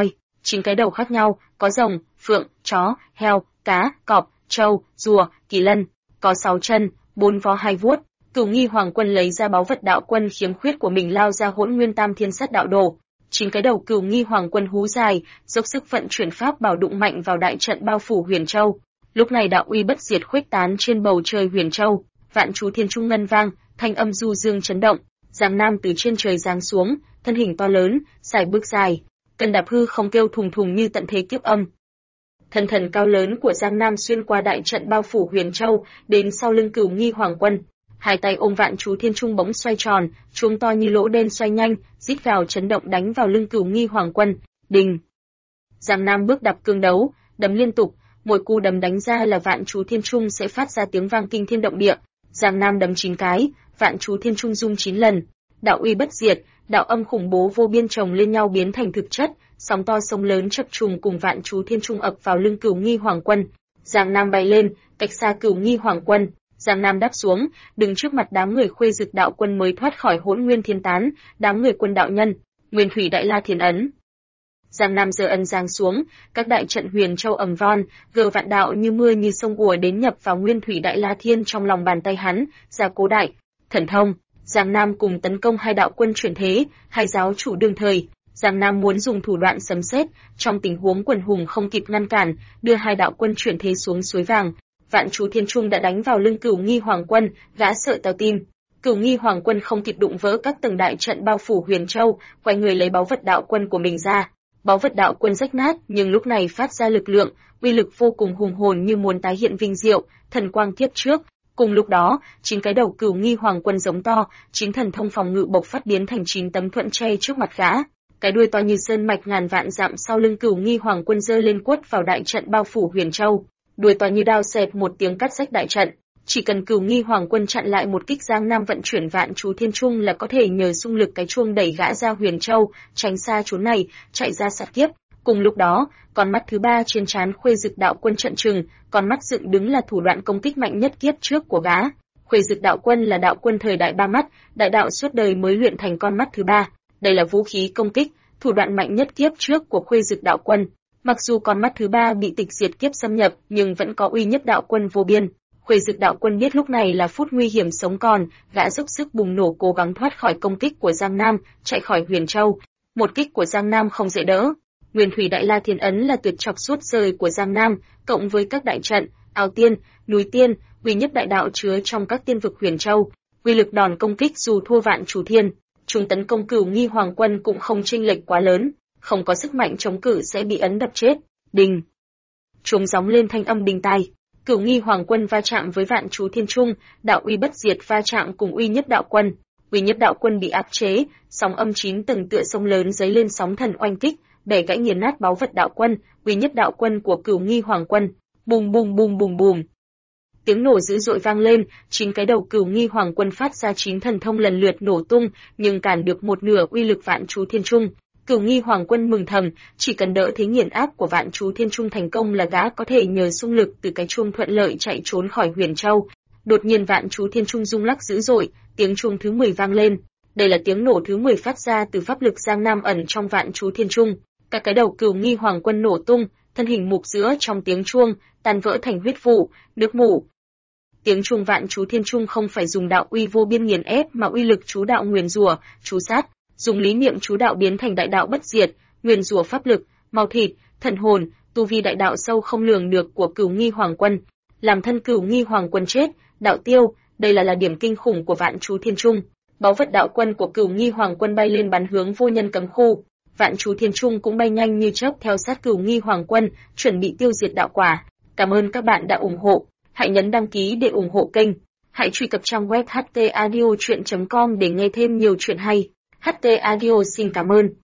A: 9 cái đầu khác nhau, có rồng, phượng, chó, heo, cá, cọp, trâu, rùa, kỳ lân, có 6 chân, 4 vó 2 vuốt. Cửu Nghi Hoàng Quân lấy ra báu vật đạo quân khiếm khuyết của mình lao ra Hỗn Nguyên Tam Thiên Sát Đạo Đồ. 9 cái đầu Cửu Nghi Hoàng Quân hú dài, dốc sức vận chuyển pháp bảo đụng mạnh vào đại trận bao phủ Huyền Châu. Lúc này đạo uy bất diệt khuếch tán trên bầu trời Huyền Châu, vạn chú thiên trung ngân vang, thanh âm du dương chấn động. Giang Nam từ trên trời giáng xuống, thân hình to lớn, sải bước dài, cần đạp hư không kêu thùng thùng như tận thế kiếp âm. Thân thần cao lớn của Giang Nam xuyên qua đại trận bao phủ Huyền Châu, đến sau lưng Cửu Nghi Hoàng Quân. Hai tay ôm vạn chú thiên trung bỗng xoay tròn, chuông to như lỗ đen xoay nhanh, rít vào chấn động đánh vào lưng Cửu Nghi Hoàng Quân. Đình. Giang Nam bước đạp cương đấu, đấm liên tục, mỗi cú đấm đánh ra là vạn chú thiên trung sẽ phát ra tiếng vang kinh thiên động địa. Giang Nam đấm 9 cái, vạn chú thiên trung rung 9 lần. Đạo uy bất diệt, đạo âm khủng bố vô biên chồng lên nhau biến thành thực chất, sóng to sóng lớn chập trùng cùng vạn chú thiên trung ập vào lưng Cửu Nghi Hoàng Quân. Giang Nam bay lên, cách xa Cửu Nghi Hoàng Quân. Giang Nam đáp xuống, đứng trước mặt đám người Khuê Dực đạo quân mới thoát khỏi Hỗn Nguyên Thiên Tán, đám người Quân đạo nhân, Nguyên Thủy Đại La Thiên Ấn. Giang Nam giơ ân giang xuống, các đại trận Huyền Châu ầm von, gờ vạn đạo như mưa như sông ùa đến nhập vào Nguyên Thủy Đại La Thiên trong lòng bàn tay hắn, Gia Cố Đại, Thần Thông. Giang Nam cùng tấn công hai đạo quân chuyển thế, hai giáo chủ đương thời. Giang Nam muốn dùng thủ đoạn sấm sét, trong tình huống quần hùng không kịp ngăn cản, đưa hai đạo quân chuyển thế xuống suối vàng. Vạn chú thiên trung đã đánh vào lưng Cửu Nghi Hoàng Quân, gã sợ tao tim. Cửu Nghi Hoàng Quân không kịp đụng vỡ các tầng đại trận bao phủ Huyền Châu, quay người lấy báu vật đạo quân của mình ra. Báu vật đạo quân rách nát, nhưng lúc này phát ra lực lượng, uy lực vô cùng hùng hồn như muốn tái hiện vinh diệu, thần quang tiếp trước. Cùng lúc đó, 9 cái đầu Cửu Nghi Hoàng Quân giống to, 9 thần thông phòng ngự bộc phát biến thành 9 tấm thuận che trước mặt gã. Cái đuôi to như sơn mạch ngàn vạn dặm sau lưng Cửu Nghi Hoàng Quân giơ lên quất vào đại trận bao phủ Huyền Châu. Đuôi to như đao xẹt một tiếng cắt rách đại trận. Chỉ cần Cửu Nghi Hoàng Quân chặn lại một kích Giang Nam vận chuyển vạn chú thiên trung là có thể nhờ xung lực cái chuông đẩy gã ra Huyền Châu, tránh xa chốn này, chạy ra sát kiếp. Cùng lúc đó, con mắt thứ ba trên trán Khuê Dực đạo quân trận trừng, con mắt dựng đứng là thủ đoạn công kích mạnh nhất kiếp trước của gã. Khuê Dực đạo quân là đạo quân thời đại ba mắt, đại đạo suốt đời mới luyện thành con mắt thứ ba. Đây là vũ khí công kích, thủ đoạn mạnh nhất kiếp trước của Khuê Dực đạo quân. Mặc dù con mắt thứ ba bị tịch diệt kiếp xâm nhập, nhưng vẫn có uy nhất đạo quân vô biên. Khuê Dực đạo quân biết lúc này là phút nguy hiểm sống còn, gã dốc sức bùng nổ cố gắng thoát khỏi công kích của Giang Nam, chạy khỏi Huyền Châu. Một kích của Giang Nam không dễ đỡ. Nguyên Thủy Đại La Thiên Ấn là tuyệt chọc suốt rời của Giang Nam, cộng với các đại trận, áo tiên, núi tiên, uy nhất đại đạo chứa trong các tiên vực Huyền Châu, uy lực đòn công kích dù thua vạn chú thiên, chúng tấn công Cửu Nghi Hoàng Quân cũng không chênh lệch quá lớn, không có sức mạnh chống cự sẽ bị ấn đập chết. Đình. Chúng gióng lên thanh âm đình tai. Cửu Nghi Hoàng Quân va chạm với vạn chú thiên trung, đạo uy bất diệt va chạm cùng uy nhất đạo quân. Uy nhất đạo quân bị áp chế, sóng âm 9 tầng tựa sông lớn dấy lên sóng thần oanh kích, bẻ gãy nghiền nát báu vật đạo quân, uy nhất đạo quân của Cửu Nghi Hoàng Quân. Bùm bùm bùm bùm bùm. Tiếng nổ dữ dội vang lên, 9 cái đầu Cửu Nghi Hoàng Quân phát ra 9 thần thông lần lượt nổ tung, nhưng cản được một nửa uy lực vạn chú thiên trung. Cửu Nghi Hoàng Quân mừng thầm, chỉ cần đỡ thế nghiền áp của vạn chú thiên trung thành công là gã có thể nhờ xung lực từ cái chuông thuận lợi chạy trốn khỏi Huyền Châu. Đột nhiên vạn chú thiên trung rung lắc dữ dội, tiếng chuông thứ 10 vang lên. Đây là tiếng nổ thứ 10 phát ra từ pháp lực Giang Nam ẩn trong vạn chú thiên trung. Các cái đầu Cửu Nghi Hoàng Quân nổ tung, thân hình mục giữa trong tiếng chuông, tan vỡ thành huyết vụ, nước mủ. Tiếng chuông vạn chú thiên trung không phải dùng đạo uy vô biên nghiền ép mà uy lực chú đạo nguyền rủa, chú sát, dùng lý niệm chú đạo biến thành đại đạo bất diệt, nguyền rủa pháp lực, máu thịt, thần hồn, tu vi đại đạo sâu không lường được của Cửu Nghi Hoàng Quân, làm thân Cửu Nghi Hoàng Quân chết, đạo tiêu, đây là điểm kinh khủng của vạn chú thiên trung. Báu vật đạo quân của Cửu Nghi Hoàng Quân bay lên bắn hướng vô nhân cấm khu. Vạn chú thiên trung cũng bay nhanh như chớp theo sát Cửu Nghi Hoàng Quân, chuẩn bị tiêu diệt đạo quả. Cảm ơn các bạn đã ủng hộ. Hãy nhấn đăng ký để ủng hộ kênh. Hãy truy cập trang web htaudio.com để nghe thêm nhiều chuyện hay. HT Audio xin cảm ơn.